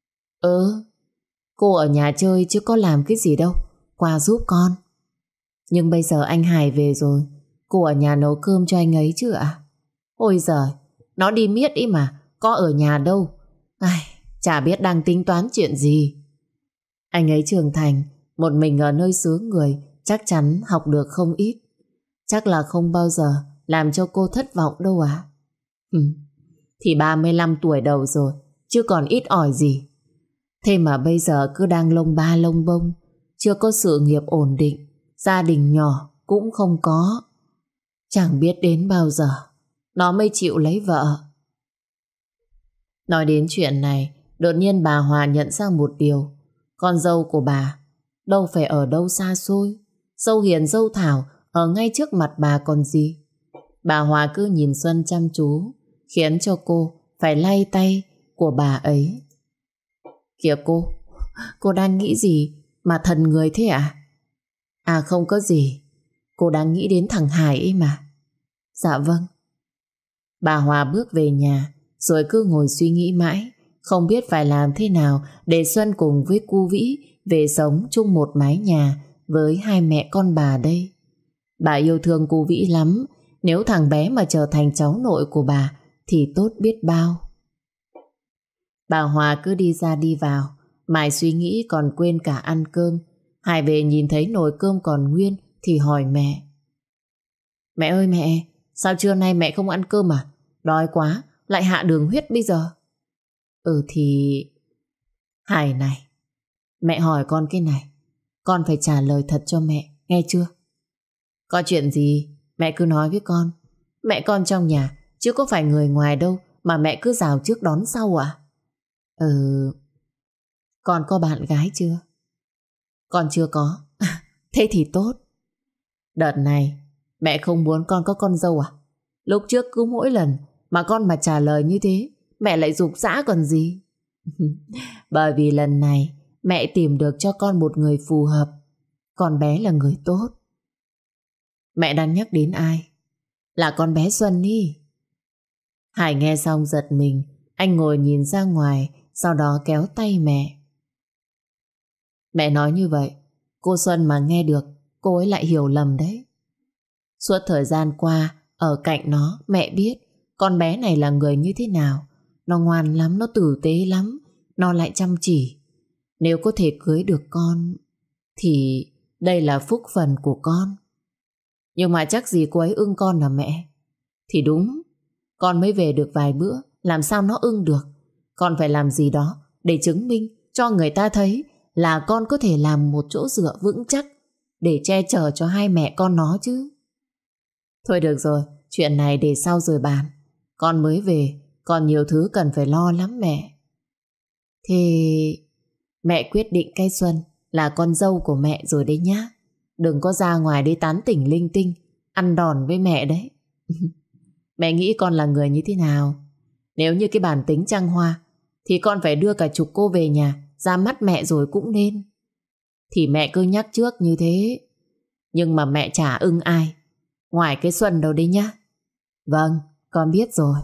Cô ở nhà chơi chứ có làm cái gì đâu, qua giúp con. Nhưng bây giờ anh Hải về rồi, cô ở nhà nấu cơm cho anh ấy chứ ạ? Ôi giời, nó đi miết ý mà, có ở nhà đâu. Ai, chả biết đang tính toán chuyện gì. Anh ấy trưởng thành, một mình ở nơi xứ người, chắc chắn học được không ít. Chắc là không bao giờ làm cho cô thất vọng đâu ạ. Thì 35 tuổi đầu rồi, chứ còn ít ỏi gì. Thế mà bây giờ cứ đang lông ba lông bông, chưa có sự nghiệp ổn định, gia đình nhỏ cũng không có. Chẳng biết đến bao giờ nó mới chịu lấy vợ. Nói đến chuyện này, Đột nhiên bà Hòa nhận ra một điều. Con dâu của bà đâu phải ở đâu xa xôi. Dâu Hiền dâu Thảo ở ngay trước mặt bà còn gì. Bà Hòa cứ nhìn Xuân chăm chú, khiến cho cô phải lay tay của bà ấy. Kìa cô đang nghĩ gì mà thần người thế ạ? À không có gì, cô đang nghĩ đến thằng Hải ấy mà. Dạ vâng. Bà Hòa bước về nhà, rồi cứ ngồi suy nghĩ mãi, không biết phải làm thế nào để Xuân cùng với cu Vĩ về sống chung một mái nhà với hai mẹ con bà đây. Bà yêu thương cu Vĩ lắm, nếu thằng bé mà trở thành cháu nội của bà thì tốt biết bao. Bà Hòa cứ đi ra đi vào, mải suy nghĩ còn quên cả ăn cơm. Hải về nhìn thấy nồi cơm còn nguyên thì hỏi mẹ. Mẹ ơi mẹ, sao trưa nay mẹ không ăn cơm à? Đói quá, lại hạ đường huyết bây giờ. Thì... Hải này, mẹ hỏi con cái này, con phải trả lời thật cho mẹ, nghe chưa? Có chuyện gì, mẹ cứ nói với con. Mẹ con trong nhà, chứ có phải người ngoài đâu mà mẹ cứ rào trước đón sau à? Con có bạn gái chưa? Con chưa có. Thế thì tốt. Đợt này, mẹ không muốn con có con dâu à? Lúc trước cứ mỗi lần mà con mà trả lời như thế, mẹ lại giục giã còn gì. Bởi vì lần này mẹ tìm được cho con một người phù hợp. Con bé là người tốt. Mẹ đang nhắc đến ai? Là con bé Xuân ý. Hải nghe xong giật mình. Anh ngồi nhìn ra ngoài, sau đó kéo tay mẹ. Mẹ nói như vậy, cô Xuân mà nghe được, cô ấy lại hiểu lầm đấy. Suốt thời gian qua ở cạnh nó, mẹ biết con bé này là người như thế nào. Nó ngoan lắm, nó tử tế lắm, nó lại chăm chỉ. Nếu có thể cưới được con thì đây là phúc phần của con. Nhưng mà chắc gì cô ấy ưng con là mẹ? Thì đúng, con mới về được vài bữa, làm sao nó ưng được? Con phải làm gì đó để chứng minh cho người ta thấy là con có thể làm một chỗ dựa vững chắc để che chở cho hai mẹ con nó chứ. Thôi được rồi, chuyện này để sau rồi bàn. Con mới về, còn nhiều thứ cần phải lo lắm mẹ. Thì mẹ quyết định cái Xuân là con dâu của mẹ rồi đấy nhá. Đừng có ra ngoài đi tán tỉnh linh tinh, ăn đòn với mẹ đấy. Mẹ nghĩ con là người như thế nào? Nếu như cái bản tính trăng hoa thì con phải đưa cả chục cô về nhà ra mắt mẹ rồi cũng nên. Thì mẹ cứ nhắc trước như thế. Nhưng mà mẹ chả ưng ai ngoài cái Xuân đâu đấy nhá. Vâng, con biết rồi.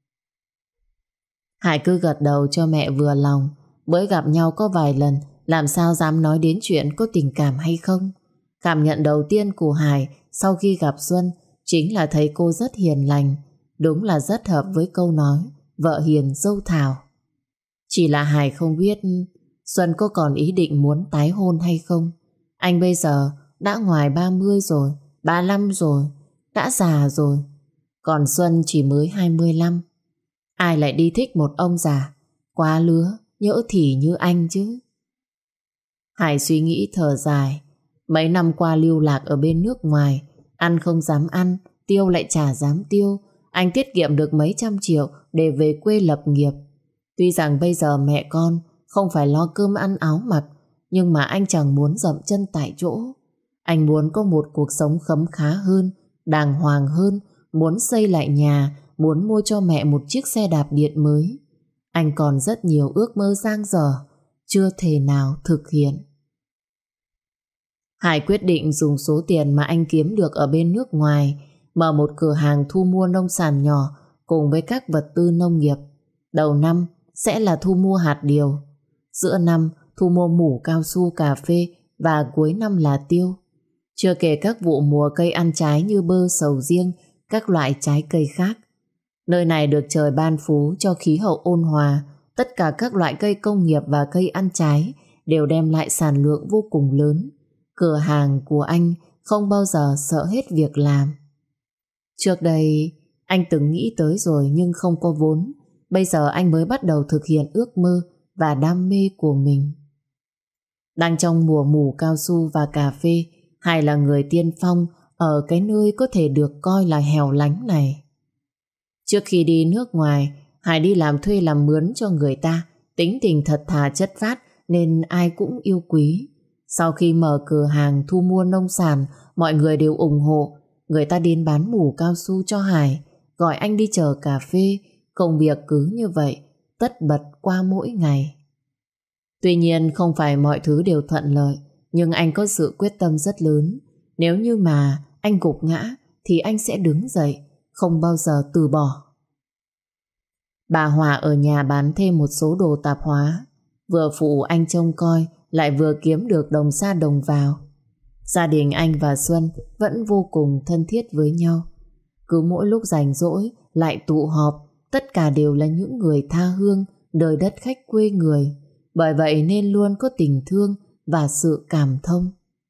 Hải cứ gật đầu cho mẹ vừa lòng. Mới gặp nhau có vài lần, làm sao dám nói đến chuyện có tình cảm hay không. Cảm nhận đầu tiên của Hải sau khi gặp Xuân chính là thấy cô rất hiền lành. Đúng là rất hợp với câu nói vợ hiền dâu Thảo. Chỉ là Hải không biết Xuân có còn ý định muốn tái hôn hay không. Anh bây giờ đã ngoài 30 rồi, 35 rồi, đã già rồi. Còn Xuân chỉ mới 25. Ai lại đi thích một ông già quá lứa, nhỡ thì như anh chứ. Hải suy nghĩ thở dài. Mấy năm qua lưu lạc ở bên nước ngoài, ăn không dám ăn, tiêu lại chả dám tiêu. Anh tiết kiệm được mấy trăm triệu để về quê lập nghiệp. Tuy rằng bây giờ mẹ con không phải lo cơm ăn áo mặc, nhưng mà anh chẳng muốn dậm chân tại chỗ. Anh muốn có một cuộc sống khấm khá hơn, đàng hoàng hơn, muốn xây lại nhà, muốn mua cho mẹ một chiếc xe đạp điện mới. Anh còn rất nhiều ước mơ dang dở, chưa thể nào thực hiện. Hải quyết định dùng số tiền mà anh kiếm được ở bên nước ngoài mở một cửa hàng thu mua nông sản nhỏ cùng với các vật tư nông nghiệp. Đầu năm sẽ là thu mua hạt điều, giữa năm thu mua mủ cao su, cà phê và cuối năm là tiêu. Chưa kể các vụ mùa cây ăn trái như bơ, sầu riêng, các loại trái cây khác. Nơi này được trời ban phú cho khí hậu ôn hòa, tất cả các loại cây công nghiệp và cây ăn trái đều đem lại sản lượng vô cùng lớn. Cửa hàng của anh không bao giờ sợ hết việc làm. Trước đây anh từng nghĩ tới rồi nhưng không có vốn. Bây giờ anh mới bắt đầu thực hiện ước mơ và đam mê của mình. Đang trong mùa mủ cao su và cà phê, Hải là người tiên phong ở cái nơi có thể được coi là hẻo lánh này. Trước khi đi nước ngoài, Hải đi làm thuê làm mướn cho người ta Tính tình thật thà chất phác nên ai cũng yêu quý. Sau khi mở cửa hàng thu mua nông sản, mọi người đều ủng hộ. Người ta đến bán mủ cao su cho Hải, gọi anh đi chở cà phê. Công việc cứ như vậy, tất bật qua mỗi ngày. Tuy nhiên không phải mọi thứ đều thuận lợi, nhưng anh có sự quyết tâm rất lớn. Nếu như mà anh gục ngã thì anh sẽ đứng dậy, không bao giờ từ bỏ. Bà Hòa ở nhà bán thêm một số đồ tạp hóa, vừa phụ anh trông coi, lại vừa kiếm được đồng ra đồng vào. Gia đình anh và Xuân vẫn vô cùng thân thiết với nhau. Cứ mỗi lúc rảnh rỗi lại tụ họp, tất cả đều là những người tha hương, đời đất khách quê người. Bởi vậy nên luôn có tình thương và sự cảm thông.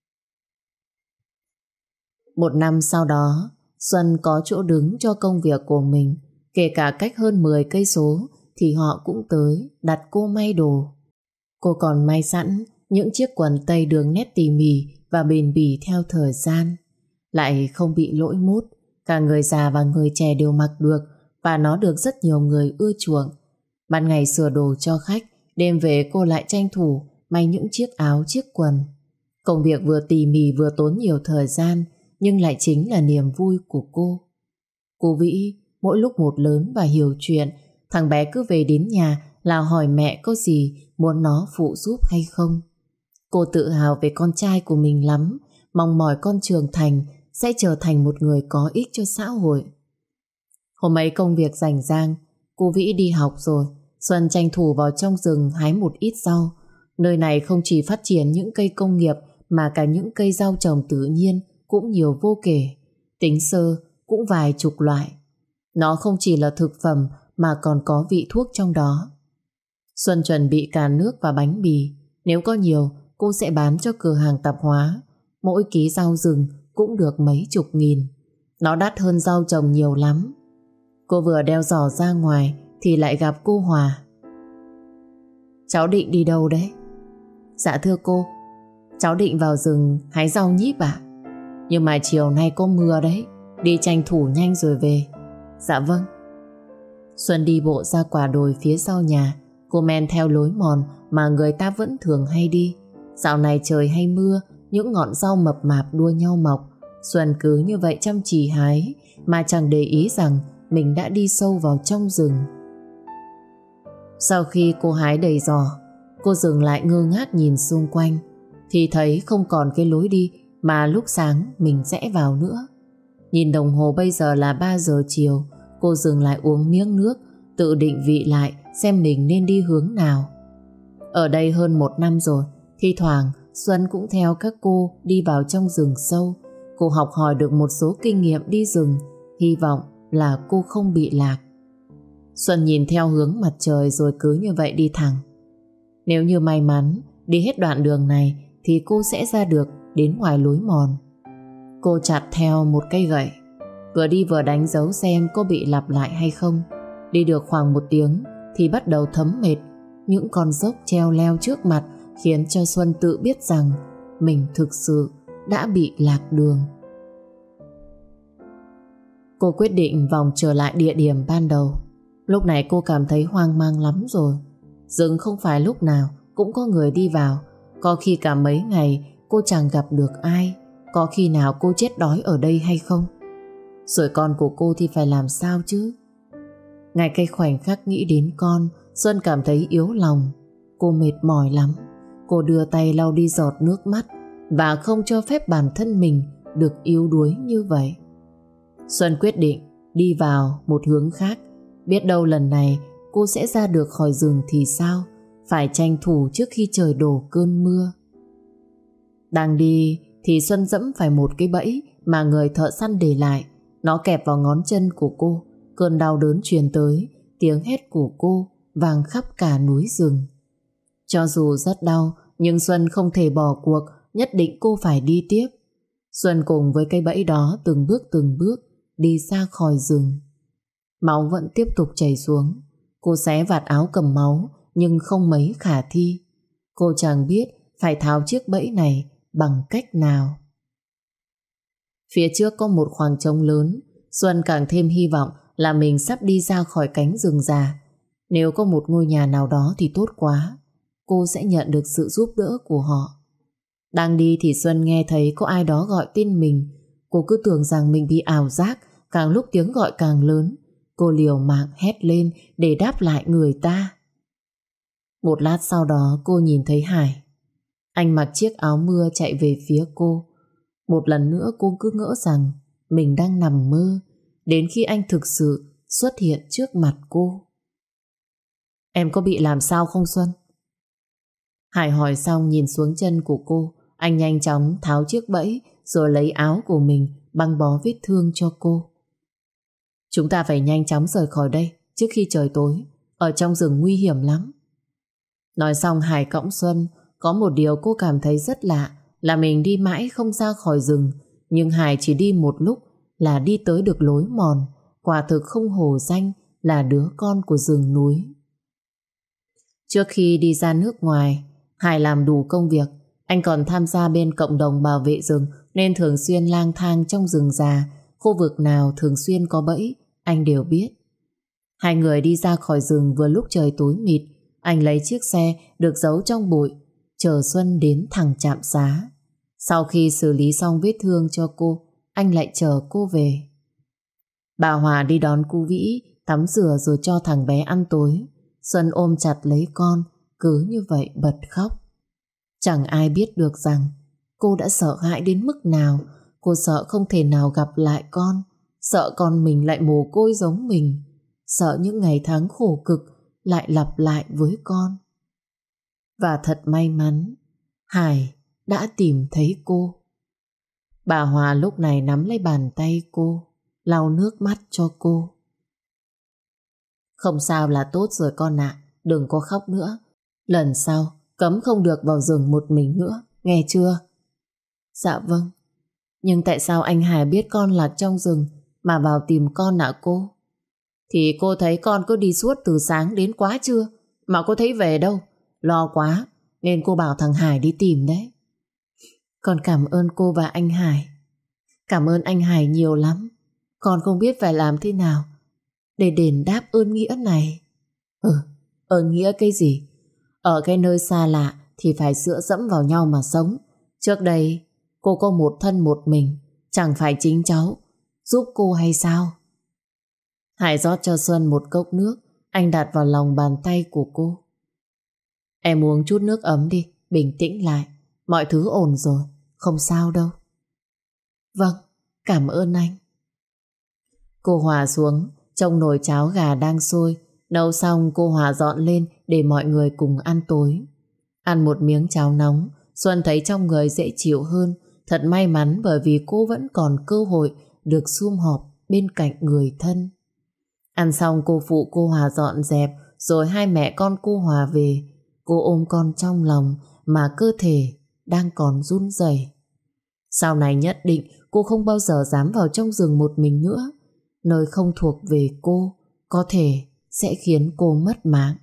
Một năm sau đó, Xuân có chỗ đứng cho công việc của mình. Kể cả cách hơn 10 cây số thì họ cũng tới đặt cô may đồ. Cô còn may sẵn những chiếc quần tây đường nét tỉ mỉ và bền bỉ theo thời gian, lại không bị lỗi mốt. Cả người già và người trẻ đều mặc được, và nó được rất nhiều người ưa chuộng. Ban ngày sửa đồ cho khách, đêm về cô lại tranh thủ may những chiếc áo chiếc quần. Công việc vừa tỉ mỉ vừa tốn nhiều thời gian, nhưng lại chính là niềm vui của cô. Cô Vĩ mỗi lúc một lớn và hiểu chuyện. Thằng bé cứ về đến nhà là hỏi mẹ có gì muốn nó phụ giúp hay không. Cô tự hào về con trai của mình lắm, mong mỏi con trưởng thành sẽ trở thành một người có ích cho xã hội. Hôm ấy công việc rảnh rang, cô Vĩ đi học rồi, Xuân tranh thủ vào trong rừng hái một ít rau. Nơi này không chỉ phát triển những cây công nghiệp mà cả những cây rau trồng tự nhiên cũng nhiều vô kể. Tính sơ cũng vài chục loại. Nó không chỉ là thực phẩm mà còn có vị thuốc trong đó. Xuân chuẩn bị cả nước và bánh mì. Nếu có nhiều, cô sẽ bán cho cửa hàng tạp hóa. Mỗi ký rau rừng cũng được mấy chục nghìn. Nó đắt hơn rau trồng nhiều lắm. Cô vừa đeo giỏ ra ngoài thì lại gặp cô Hòa. Cháu định đi đâu đấy? Dạ thưa cô, cháu định vào rừng hái rau nhíp ạ. Nhưng mà chiều nay có mưa đấy, đi tranh thủ nhanh rồi về. Dạ vâng. Xuân đi bộ ra quả đồi phía sau nhà. Cô men theo lối mòn mà người ta vẫn thường hay đi. Dạo này trời hay mưa, những ngọn rau mập mạp đua nhau mọc. Xuân cứ như vậy chăm chỉ hái, mà chẳng để ý rằng mình đã đi sâu vào trong rừng. Sau khi cô hái đầy giỏ, cô dừng lại ngơ ngác nhìn xung quanh, thì thấy không còn cái lối đi mà lúc sáng mình rẽ vào nữa. Nhìn đồng hồ bây giờ là 3 giờ chiều. Cô dừng lại uống miếng nước, tự định vị lại xem mình nên đi hướng nào. Ở đây hơn 1 năm rồi, thi thoảng Xuân cũng theo các cô đi vào trong rừng sâu. Cô học hỏi được một số kinh nghiệm đi rừng, hy vọng là cô không bị lạc. Xuân nhìn theo hướng mặt trời rồi cứ như vậy đi thẳng. Nếu như may mắn đi hết đoạn đường này thì cô sẽ ra được đến ngoài lối mòn. Cô chặt theo một cây gậy, vừa đi vừa đánh dấu xem có bị lặp lại hay không. Đi được khoảng 1 tiếng thì bắt đầu thấm mệt. Những con dốc treo leo trước mặt khiến cho Xuân tự biết rằng mình thực sự đã bị lạc đường. Cô quyết định vòng trở lại địa điểm ban đầu. Lúc này cô cảm thấy hoang mang lắm rồi. Rừng không phải lúc nào cũng có người đi vào. Có khi cả mấy ngày cô chẳng gặp được ai. Có khi nào cô chết đói ở đây hay không? Rồi con của cô thì phải làm sao chứ? Ngay cái khoảnh khắc nghĩ đến con, Xuân cảm thấy yếu lòng. Cô mệt mỏi lắm. Cô đưa tay lau đi giọt nước mắt và không cho phép bản thân mình được yếu đuối như vậy. Xuân quyết định đi vào một hướng khác. Biết đâu lần này cô sẽ ra được khỏi rừng thì sao? Phải tranh thủ trước khi trời đổ cơn mưa. Đang đi thì Xuân dẫm phải một cái bẫy mà người thợ săn để lại. Nó kẹp vào ngón chân của cô. Cơn đau đớn truyền tới, tiếng hét của cô vang khắp cả núi rừng. Cho dù rất đau, nhưng Xuân không thể bỏ cuộc, nhất định cô phải đi tiếp. Xuân cùng với cây bẫy đó từng bước đi ra khỏi rừng. Máu vẫn tiếp tục chảy xuống. Cô xé vạt áo cầm máu, nhưng không mấy khả thi. Cô chẳng biết phải tháo chiếc bẫy này bằng cách nào. Phía trước có một khoảng trống lớn. Xuân càng thêm hy vọng là mình sắp đi ra khỏi cánh rừng già. Nếu có một ngôi nhà nào đó thì tốt quá. Cô sẽ nhận được sự giúp đỡ của họ. Đang đi thì Xuân nghe thấy có ai đó gọi tên mình. Cô cứ tưởng rằng mình bị ảo giác. Càng lúc tiếng gọi càng lớn. Cô liều mạng hét lên để đáp lại người ta. Một lát sau đó cô nhìn thấy Hải. Anh mặc chiếc áo mưa chạy về phía cô. Một lần nữa cô cứ ngỡ rằng mình đang nằm mơ, đến khi anh thực sự xuất hiện trước mặt cô. Em có bị làm sao không Xuân? Hải hỏi xong nhìn xuống chân của cô. Anh nhanh chóng tháo chiếc bẫy rồi lấy áo của mình băng bó vết thương cho cô. Chúng ta phải nhanh chóng rời khỏi đây trước khi trời tối. Ở trong rừng nguy hiểm lắm. Nói xong Hải cõng Xuân. Có một điều cô cảm thấy rất lạ là mình đi mãi không ra khỏi rừng. Nhưng Hải chỉ đi một lúc là đi tới được lối mòn. Quả thực không hổ danh là đứa con của rừng núi. Trước khi đi ra nước ngoài, Hải làm đủ công việc. Anh còn tham gia bên cộng đồng bảo vệ rừng nên thường xuyên lang thang trong rừng già. Khu vực nào thường xuyên có bẫy anh đều biết. Hai người đi ra khỏi rừng vừa lúc trời tối mịt. Anh lấy chiếc xe được giấu trong bụi chờ Xuân đến thẳng trạm xá. Sau khi xử lý xong vết thương cho cô, anh lại chờ cô về. Bà Hòa đi đón cô Vĩ, tắm rửa rồi cho thằng bé ăn tối. Xuân ôm chặt lấy con, cứ như vậy bật khóc. Chẳng ai biết được rằng cô đã sợ hãi đến mức nào. Cô sợ không thể nào gặp lại con, sợ con mình lại mồ côi giống mình, sợ những ngày tháng khổ cực lại lặp lại với con. Và thật may mắn, Hải đã tìm thấy cô. Bà Hòa lúc này nắm lấy bàn tay cô, lau nước mắt cho cô. Không sao là tốt rồi con ạ, đừng có khóc nữa. Lần sau cấm không được vào rừng một mình nữa, nghe chưa? Dạ vâng. Nhưng tại sao anh Hải biết con lạc trong rừng mà vào tìm con ạ cô? Thì cô thấy con cứ đi suốt từ sáng đến quá trưa mà cô thấy về đâu. Lo quá nên cô bảo thằng Hải đi tìm đấy. Con cảm ơn cô và anh Hải. Cảm ơn anh Hải nhiều lắm. Con không biết phải làm thế nào để đền đáp ơn nghĩa này. Ơn nghĩa cái gì? Ở cái nơi xa lạ thì phải dựa dẫm vào nhau mà sống. Trước đây cô có một thân một mình, chẳng phải chính cháu giúp cô hay sao? Hải rót cho Xuân một cốc nước. Anh đặt vào lòng bàn tay của cô. Em uống chút nước ấm đi, bình tĩnh lại. Mọi thứ ổn rồi, không sao đâu. Vâng, cảm ơn anh. Cô Hòa xuống, trông nồi cháo gà đang sôi. Nấu xong cô Hòa dọn lên để mọi người cùng ăn tối. Ăn một miếng cháo nóng, Xuân thấy trong người dễ chịu hơn. Thật may mắn bởi vì cô vẫn còn cơ hội được sum họp bên cạnh người thân. Ăn xong cô phụ cô Hòa dọn dẹp, rồi hai mẹ con cô Hòa về. Cô ôm con trong lòng mà cơ thể đang còn run rẩy. Sau này nhất định cô không bao giờ dám vào trong rừng một mình nữa. Nơi không thuộc về cô có thể sẽ khiến cô mất mạng.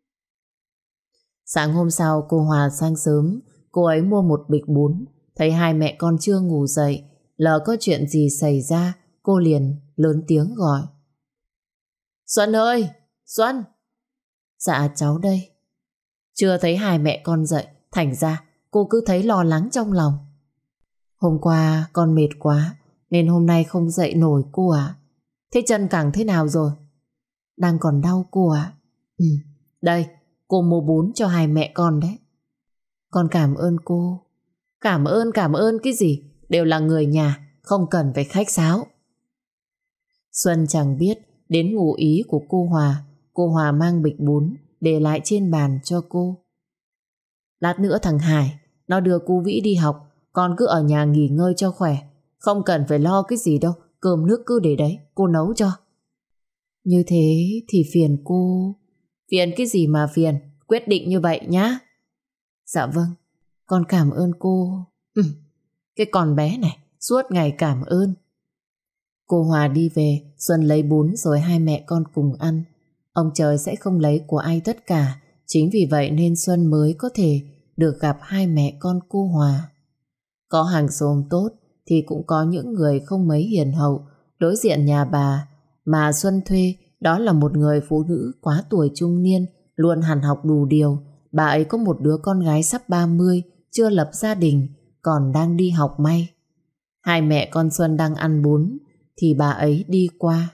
Sáng hôm sau cô Hòa sang sớm. Cô ấy mua một bịch bún. Thấy hai mẹ con chưa ngủ dậy, lỡ có chuyện gì xảy ra, cô liền lớn tiếng gọi. Xuân ơi! Xuân! Dạ cháu đây. Chưa thấy hai mẹ con dậy, thành ra cô cứ thấy lo lắng trong lòng. Hôm qua con mệt quá nên hôm nay không dậy nổi cô ạ. Thế chân cẳng thế nào rồi? Đang còn đau cô ạ. Đây, cô mua bún cho hai mẹ con đấy. Con cảm ơn cô. Cảm ơn cái gì? Đều là người nhà, không cần phải khách sáo. Xuân chẳng biết đến ngụ ý của cô Hòa. Cô Hòa mang bịch bún để lại trên bàn cho cô. Lát nữa thằng Hải nó đưa cô Vĩ đi học, con cứ ở nhà nghỉ ngơi cho khỏe. Không cần phải lo cái gì đâu, cơm nước cứ để đấy, cô nấu cho. Như thế thì phiền cô. Phiền cái gì mà phiền, quyết định như vậy nhá. Dạ vâng, con cảm ơn cô. Cái con bé này suốt ngày cảm ơn. Cô Hòa đi về, Xuân lấy bún rồi hai mẹ con cùng ăn. Ông trời sẽ không lấy của ai tất cả. Chính vì vậy nên Xuân mới có thể được gặp hai mẹ con cô Hòa. Có hàng xóm tốt thì cũng có những người không mấy hiền hậu. Đối diện nhà bà mà Xuân thuê Đó là một người phụ nữ quá tuổi trung niên, luôn hằn học đủ điều. Bà ấy có một đứa con gái sắp 30, chưa lập gia đình, còn đang đi học may. Hai mẹ con Xuân đang ăn bún thì bà ấy đi qua.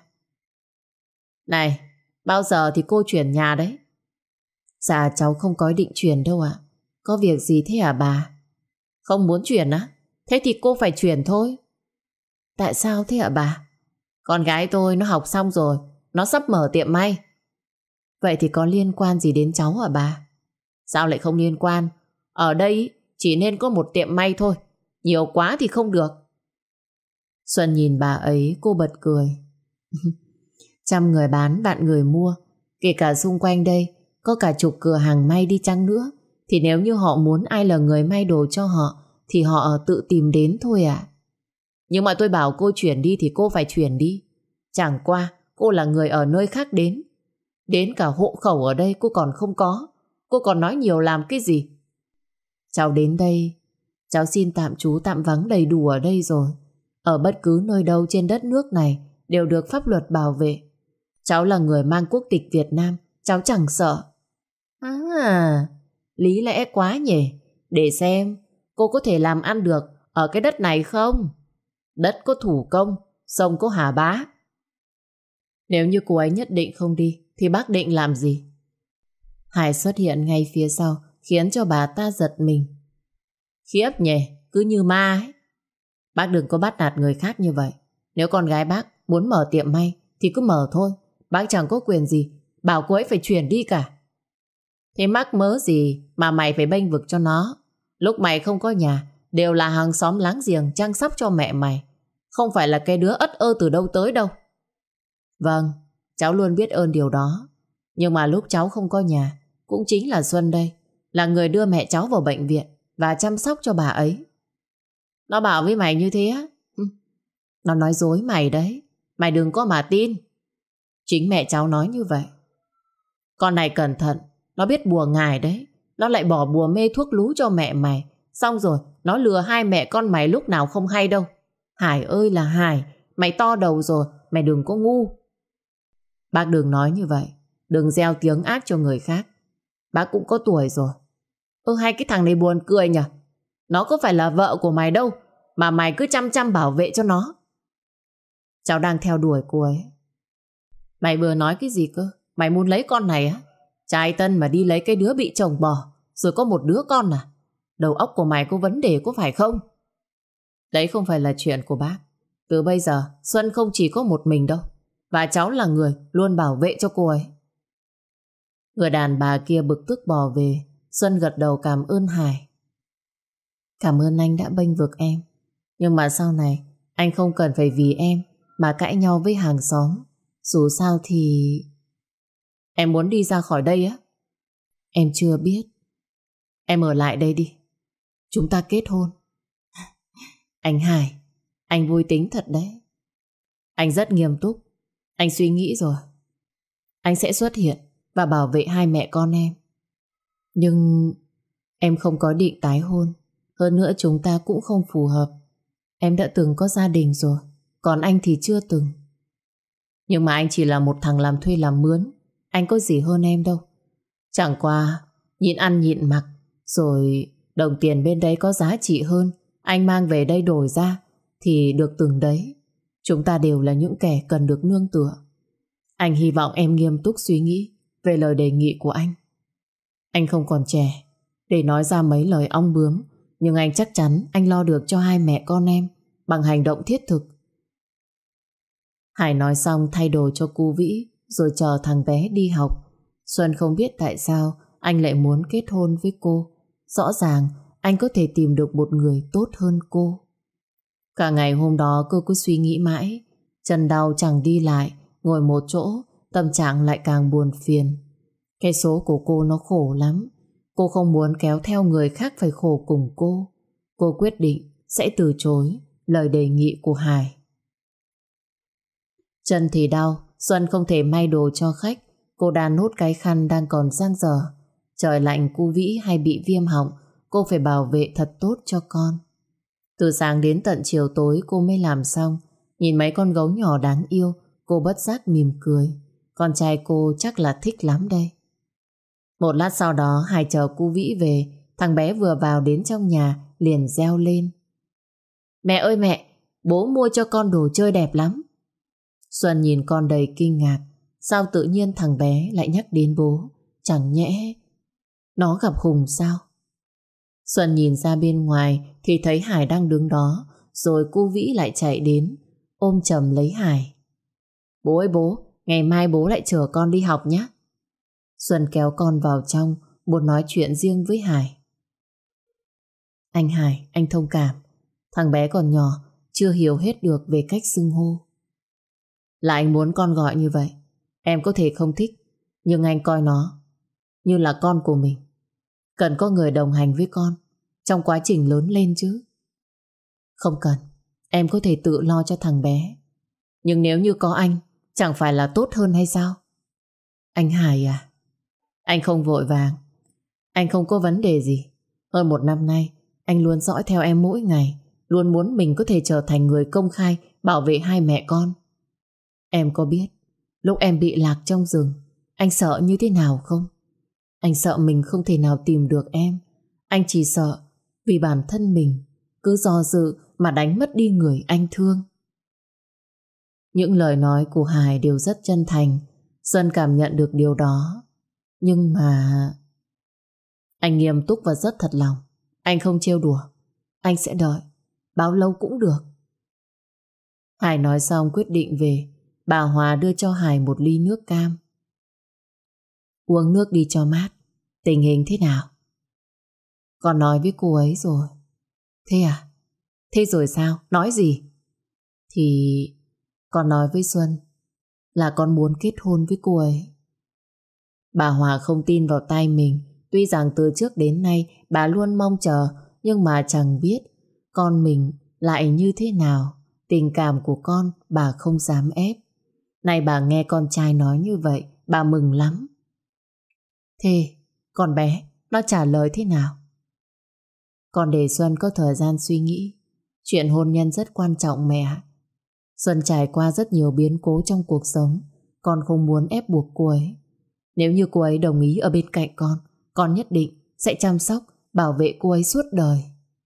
Này, bao giờ thì cô chuyển nhà đấy? Dạ cháu không có ý định chuyển đâu ạ. Có việc gì thế hả bà? Không muốn chuyển á? Thế thì cô phải chuyển thôi. Tại sao thế hả bà? Con gái tôi nó học xong rồi, nó sắp mở tiệm may. Vậy thì có liên quan gì đến cháu hả bà? Sao lại không liên quan? Ở đây chỉ nên có một tiệm may thôi, nhiều quá thì không được. Xuân nhìn bà ấy, cô bật cười. Trăm người bán vạn người mua. Kể cả xung quanh đây có cả chục cửa hàng may đi chăng nữa, thì nếu như họ muốn ai là người may đồ cho họ thì họ tự tìm đến thôi ạ. Nhưng mà tôi bảo cô chuyển đi thì cô phải chuyển đi. Chẳng qua cô là người ở nơi khác đến. Đến cả hộ khẩu ở đây cô còn không có. Cô còn nói nhiều làm cái gì? Cháu đến đây, cháu xin tạm trú tạm vắng đầy đủ ở đây rồi. Ở bất cứ nơi đâu trên đất nước này đều được pháp luật bảo vệ. Cháu là người mang quốc tịch Việt Nam, cháu chẳng sợ. À, lý lẽ quá nhỉ. Để xem cô có thể làm ăn được ở cái đất này không? Đất có thủ công, sông có Hà Bá. Nếu như cô ấy nhất định không đi thì bác định làm gì? Hải xuất hiện ngay phía sau khiến cho bà ta giật mình. Khiếp nhỉ, cứ như ma ấy. Bác đừng có bắt nạt người khác như vậy. Nếu con gái bác muốn mở tiệm may thì cứ mở thôi. Bác chẳng có quyền gì bảo cô ấy phải chuyển đi cả. Thế mắc mớ gì mà mày phải bênh vực cho nó? Lúc mày không có nhà đều là hàng xóm láng giềng chăm sóc cho mẹ mày, không phải là cái đứa ất ơ từ đâu tới đâu. Vâng, cháu luôn biết ơn điều đó. Nhưng mà lúc cháu không có nhà, cũng chính là Xuân đây, là người đưa mẹ cháu vào bệnh viện và chăm sóc cho bà ấy. Nó bảo với mày như thế á? Nó nói dối mày đấy. Mày đừng có mà tin. Chính mẹ cháu nói như vậy. Con này cẩn thận, nó biết bùa ngải đấy. Nó lại bỏ bùa mê thuốc lú cho mẹ mày. Xong rồi nó lừa hai mẹ con mày lúc nào không hay đâu. Hải ơi là Hải, mày to đầu rồi, mày đừng có ngu. Bác đừng nói như vậy, đừng gieo tiếng ác cho người khác. Bác cũng có tuổi rồi. Hay cái thằng này buồn cười nhỉ. Nó có phải là vợ của mày đâu mà mày cứ chăm chăm bảo vệ cho nó. Cháu đang theo đuổi cô ấy. Mày vừa nói cái gì cơ? Mày muốn lấy con này á? Trai tân mà đi lấy cái đứa bị chồng bỏ rồi có một đứa con à? Đầu óc của mày có vấn đề có phải không? Đấy không phải là chuyện của bác. Từ bây giờ Xuân không chỉ có một mình đâu, và cháu là người luôn bảo vệ cho cô ấy. Người đàn bà kia bực tức bỏ về. Xuân gật đầu cảm ơn Hải. Cảm ơn anh đã bênh vực em. Nhưng mà sau này anh không cần phải vì em mà cãi nhau với hàng xóm. Dù sao thì... Em muốn đi ra khỏi đây á? Em chưa biết. Em ở lại đây đi. Chúng ta kết hôn. Anh Hải, anh vui tính thật đấy. Anh rất nghiêm túc. Anh suy nghĩ rồi. Anh sẽ xuất hiện và bảo vệ hai mẹ con em. Nhưng em không có định tái hôn. Hơn nữa chúng ta cũng không phù hợp. Em đã từng có gia đình rồi, còn anh thì chưa từng. Nhưng mà anh chỉ là một thằng làm thuê làm mướn. Anh có gì hơn em đâu. Chẳng qua nhịn ăn nhịn mặc, rồi đồng tiền bên đấy có giá trị hơn, anh mang về đây đổi ra thì được từng đấy. Chúng ta đều là những kẻ cần được nương tựa. Anh hy vọng em nghiêm túc suy nghĩ về lời đề nghị của anh. Anh không còn trẻ để nói ra mấy lời ong bướm, nhưng anh chắc chắn anh lo được cho hai mẹ con em bằng hành động thiết thực. Hải nói xong thay đồ cho cu Vĩ rồi chờ thằng bé đi học. Xuân không biết tại sao anh lại muốn kết hôn với cô. Rõ ràng anh có thể tìm được một người tốt hơn cô. Cả ngày hôm đó cô cứ suy nghĩ mãi. Chân đau chẳng đi lại, ngồi một chỗ, tâm trạng lại càng buồn phiền. Cái số của cô nó khổ lắm. Cô không muốn kéo theo người khác phải khổ cùng cô. Cô quyết định sẽ từ chối lời đề nghị của Hải. Chân thì đau, Xuân không thể may đồ cho khách. Cô đan nốt cái khăn đang còn dang dở. Trời lạnh cu Vĩ hay bị viêm họng, cô phải bảo vệ thật tốt cho con. Từ sáng đến tận chiều tối cô mới làm xong. Nhìn mấy con gấu nhỏ đáng yêu, cô bất giác mỉm cười. con trai cô chắc là thích lắm đây. Một lát sau đó Hải chờ cu Vĩ về. Thằng bé vừa vào đến trong nhà liền reo lên: Mẹ ơi mẹ, bố mua cho con đồ chơi đẹp lắm. Xuân nhìn con đầy kinh ngạc. Sao tự nhiên thằng bé lại nhắc đến bố? Chẳng nhẽ nó gặp Hùng sao? Xuân nhìn ra bên ngoài thì thấy Hải đang đứng đó. Rồi cu Vĩ lại chạy đến ôm chầm lấy Hải. Bố ơi bố, ngày mai bố lại chở con đi học nhé. Xuân kéo con vào trong, muốn nói chuyện riêng với Hải. Anh Hải, anh thông cảm. Thằng bé còn nhỏ, chưa hiểu hết được về cách xưng hô. Là anh muốn con gọi như vậy. Em có thể không thích, nhưng anh coi nó như là con của mình. Cần có người đồng hành với con trong quá trình lớn lên chứ. Không cần, em có thể tự lo cho thằng bé. Nhưng nếu như có anh, chẳng phải là tốt hơn hay sao? Anh Hải à, anh không vội vàng. Anh không có vấn đề gì. Hơn 1 năm nay, anh luôn dõi theo em mỗi ngày, luôn muốn mình có thể trở thành người công khai bảo vệ hai mẹ con. Em có biết lúc em bị lạc trong rừng, anh sợ như thế nào không? Anh sợ mình không thể nào tìm được em. Anh chỉ sợ vì bản thân mình cứ do dự mà đánh mất đi người anh thương. Những lời nói của Hải đều rất chân thành. Xuân cảm nhận được điều đó. Nhưng mà anh nghiêm túc và rất thật lòng. Anh không trêu đùa. Anh sẽ đợi, bao lâu cũng được. Hải nói xong quyết định về. Bà Hòa đưa cho Hải một ly nước cam. Uống nước đi cho mát. Tình hình thế nào? Con nói với cô ấy rồi. Thế à? Thế rồi sao? Nói gì? Thì con nói với Xuân là con muốn kết hôn với cô ấy. Bà Hòa không tin vào tai mình. Tuy rằng từ trước đến nay bà luôn mong chờ, nhưng mà chẳng biết con mình lại như thế nào. Tình cảm của con bà không dám ép. Nay bà nghe con trai nói như vậy, bà mừng lắm. Thế con bé nó trả lời thế nào? Con để Xuân có thời gian suy nghĩ. Chuyện hôn nhân rất quan trọng mẹ ạ. Xuân trải qua rất nhiều biến cố trong cuộc sống. Con không muốn ép buộc cô ấy. Nếu như cô ấy đồng ý ở bên cạnh con nhất định sẽ chăm sóc, bảo vệ cô ấy suốt đời.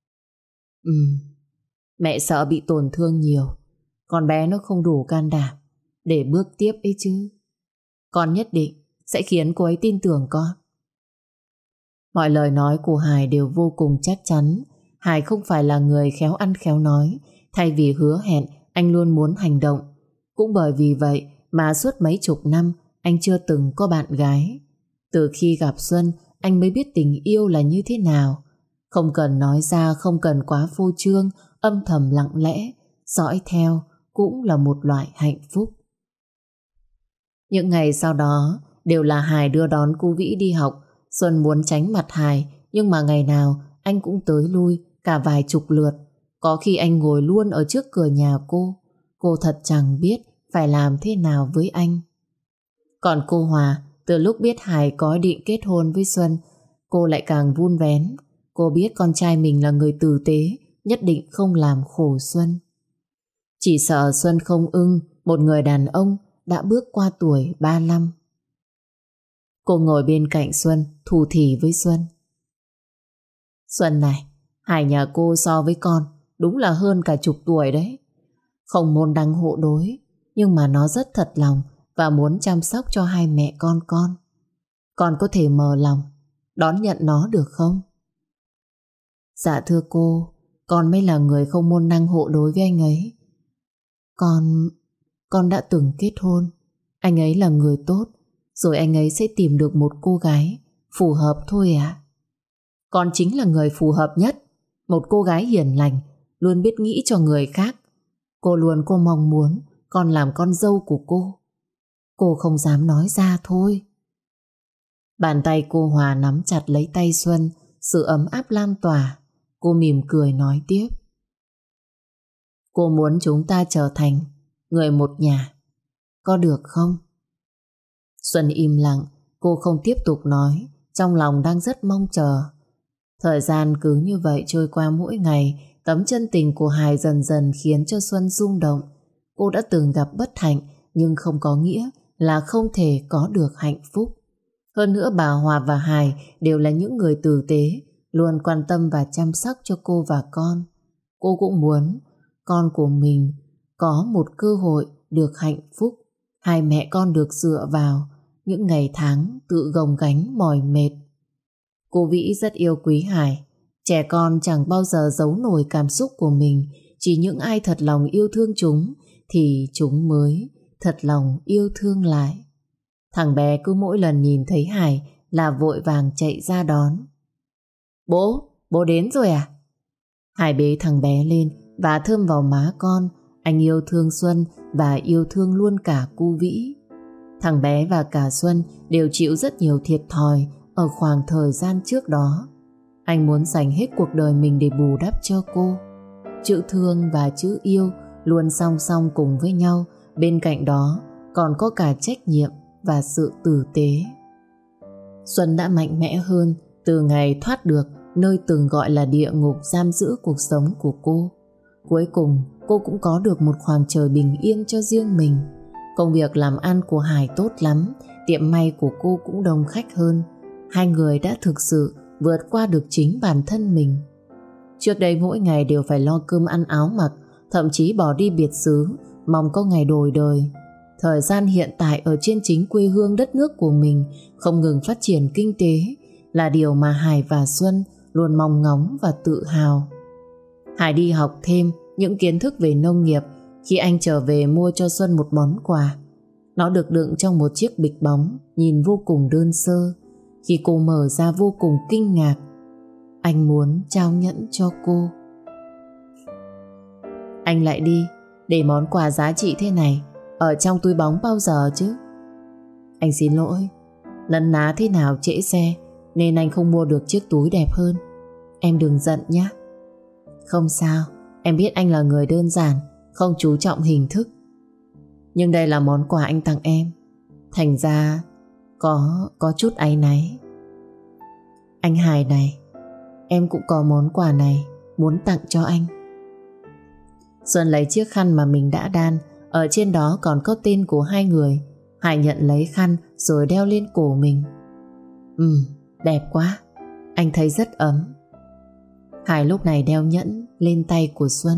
Mẹ sợ bị tổn thương nhiều. Con bé nó không đủ can đảm để bước tiếp ấy chứ. Con nhất định sẽ khiến cô ấy tin tưởng con. Mọi lời nói của Hải đều vô cùng chắc chắn. Hải không phải là người khéo ăn khéo nói. Thay vì hứa hẹn, anh luôn muốn hành động. Cũng bởi vì vậy mà suốt mấy chục năm anh chưa từng có bạn gái. Từ khi gặp Xuân, anh mới biết tình yêu là như thế nào. Không cần nói ra, không cần quá phô trương, âm thầm lặng lẽ, dõi theo cũng là một loại hạnh phúc. Những ngày sau đó đều là Hải đưa đón cô Vĩ đi học. Xuân muốn tránh mặt Hải, nhưng mà ngày nào anh cũng tới lui cả vài chục lượt. Có khi anh ngồi luôn ở trước cửa nhà cô. Cô thật chẳng biết phải làm thế nào với anh. Còn cô Hòa, từ lúc biết Hải có ý định kết hôn với Xuân, cô lại càng vun vén. Cô biết con trai mình là người tử tế, nhất định không làm khổ Xuân. Chỉ sợ Xuân không ưng một người đàn ông đã bước qua tuổi 35. Cô ngồi bên cạnh Xuân, thủ thỉ với Xuân. Xuân này, Hải nhà cô so với con đúng là hơn cả chục tuổi đấy. Không môn đăng hộ đối, nhưng mà nó rất thật lòng và muốn chăm sóc cho hai mẹ con con. Con có thể mở lòng đón nhận nó được không? Dạ thưa cô, con mới là người không môn đăng hộ đối với anh ấy. Con đã từng kết hôn. Anh ấy là người tốt, rồi anh ấy sẽ tìm được một cô gái phù hợp thôi ạ. Con chính là người phù hợp nhất. Một cô gái hiền lành, luôn biết nghĩ cho người khác. Cô luôn mong muốn con làm con dâu của cô. Cô không dám nói ra thôi. Bàn tay cô Hòa nắm chặt lấy tay Xuân, sự ấm áp lan tỏa. Cô mỉm cười nói tiếp. Cô muốn chúng ta trở thành người một nhà, có được không? Xuân im lặng, cô không tiếp tục nói, trong lòng đang rất mong chờ. Thời gian cứ như vậy trôi qua mỗi ngày. Tấm chân tình của Hải dần dần khiến cho Xuân rung động. Cô đã từng gặp bất hạnh, nhưng không có nghĩa là không thể có được hạnh phúc. Hơn nữa bà Hòa và Hải đều là những người tử tế, luôn quan tâm và chăm sóc cho cô và con. Cô cũng muốn con của mình có một cơ hội được hạnh phúc. Hai mẹ con được dựa vào những ngày tháng tự gồng gánh mỏi mệt. Cô Vĩ rất yêu quý Hải. Trẻ con chẳng bao giờ giấu nổi cảm xúc của mình. Chỉ những ai thật lòng yêu thương chúng thì chúng mới thật lòng yêu thương lại. Thằng bé cứ mỗi lần nhìn thấy Hải là vội vàng chạy ra đón. Bố đến rồi à? Hải bế thằng bé lên và thơm vào má con. Anh yêu thương Xuân và yêu thương luôn cả cô Vĩ. Thằng bé và cả Xuân đều chịu rất nhiều thiệt thòi ở khoảng thời gian trước đó. Anh muốn dành hết cuộc đời mình để bù đắp cho cô. Chữ thương và chữ yêu luôn song song cùng với nhau. Bên cạnh đó còn có cả trách nhiệm và sự tử tế. Xuân đã mạnh mẽ hơn từ ngày thoát được nơi từng gọi là địa ngục giam giữ cuộc sống của cô. Cuối cùng cô cũng có được một khoảng trời bình yên cho riêng mình. Công việc làm ăn của Hải tốt lắm, tiệm may của cô cũng đông khách hơn. Hai người đã thực sự vượt qua được chính bản thân mình. Trước đây mỗi ngày đều phải lo cơm ăn áo mặc, thậm chí bỏ đi biệt xứ, mong có ngày đổi đời. Thời gian hiện tại ở trên chính quê hương đất nước của mình không ngừng phát triển kinh tế là điều mà Hải và Xuân luôn mong ngóng và tự hào. Hải đi học thêm những kiến thức về nông nghiệp. Khi anh trở về mua cho Xuân một món quà, nó được đựng trong một chiếc bịch bóng nhìn vô cùng đơn sơ. Khi cô mở ra vô cùng kinh ngạc, anh muốn trao nhẫn cho cô. Anh lại đi để món quà giá trị thế này ở trong túi bóng bao giờ chứ? Anh xin lỗi, lấn ná thế nào trễ xe nên anh không mua được chiếc túi đẹp hơn. Em đừng giận nhé. Không sao, em biết anh là người đơn giản, không chú trọng hình thức. Nhưng đây là món quà anh tặng em, thành ra có chút áy náy. Anh Hải này, em cũng có món quà này muốn tặng cho anh. Xuân lấy chiếc khăn mà mình đã đan, ở trên đó còn có tên của hai người. Hải nhận lấy khăn rồi đeo lên cổ mình. Đẹp quá, anh thấy rất ấm. Hải lúc này đeo nhẫn lên tay của Xuân.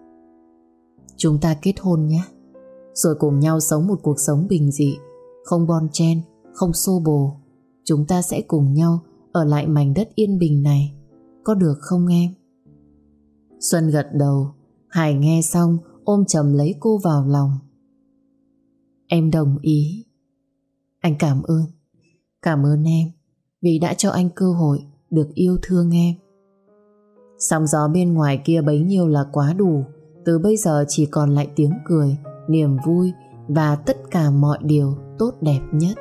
Chúng ta kết hôn nhé, rồi cùng nhau sống một cuộc sống bình dị, không bon chen, không xô bồ. Chúng ta sẽ cùng nhau ở lại mảnh đất yên bình này, có được không em? Xuân gật đầu. Hải nghe xong ôm chầm lấy cô vào lòng. Em đồng ý. Anh cảm ơn em vì đã cho anh cơ hội được yêu thương em. Sóng gió bên ngoài kia bấy nhiêu là quá đủ. Từ bây giờ chỉ còn lại tiếng cười, niềm vui và tất cả mọi điều tốt đẹp nhất.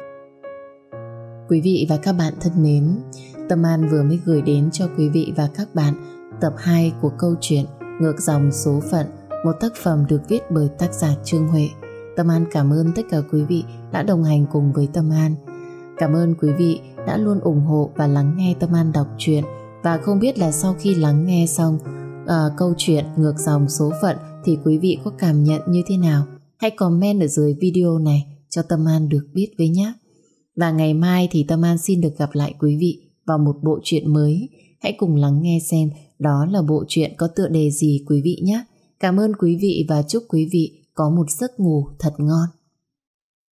Quý vị và các bạn thân mến, Tâm An vừa mới gửi đến cho quý vị và các bạn tập 2 của câu chuyện Ngược dòng số phận, một tác phẩm được viết bởi tác giả Trương Huệ. Tâm An cảm ơn tất cả quý vị đã đồng hành cùng với Tâm An. Cảm ơn quý vị đã luôn ủng hộ và lắng nghe Tâm An đọc truyện. Và không biết là sau khi lắng nghe xong câu chuyện Ngược dòng số phận thì quý vị có cảm nhận như thế nào? Hãy comment ở dưới video này cho Tâm An được biết với nhé. Và ngày mai thì Tâm An xin được gặp lại quý vị vào một bộ truyện mới. Hãy cùng lắng nghe xem đó là bộ truyện có tựa đề gì quý vị nhé. Cảm ơn quý vị và chúc quý vị có một giấc ngủ thật ngon.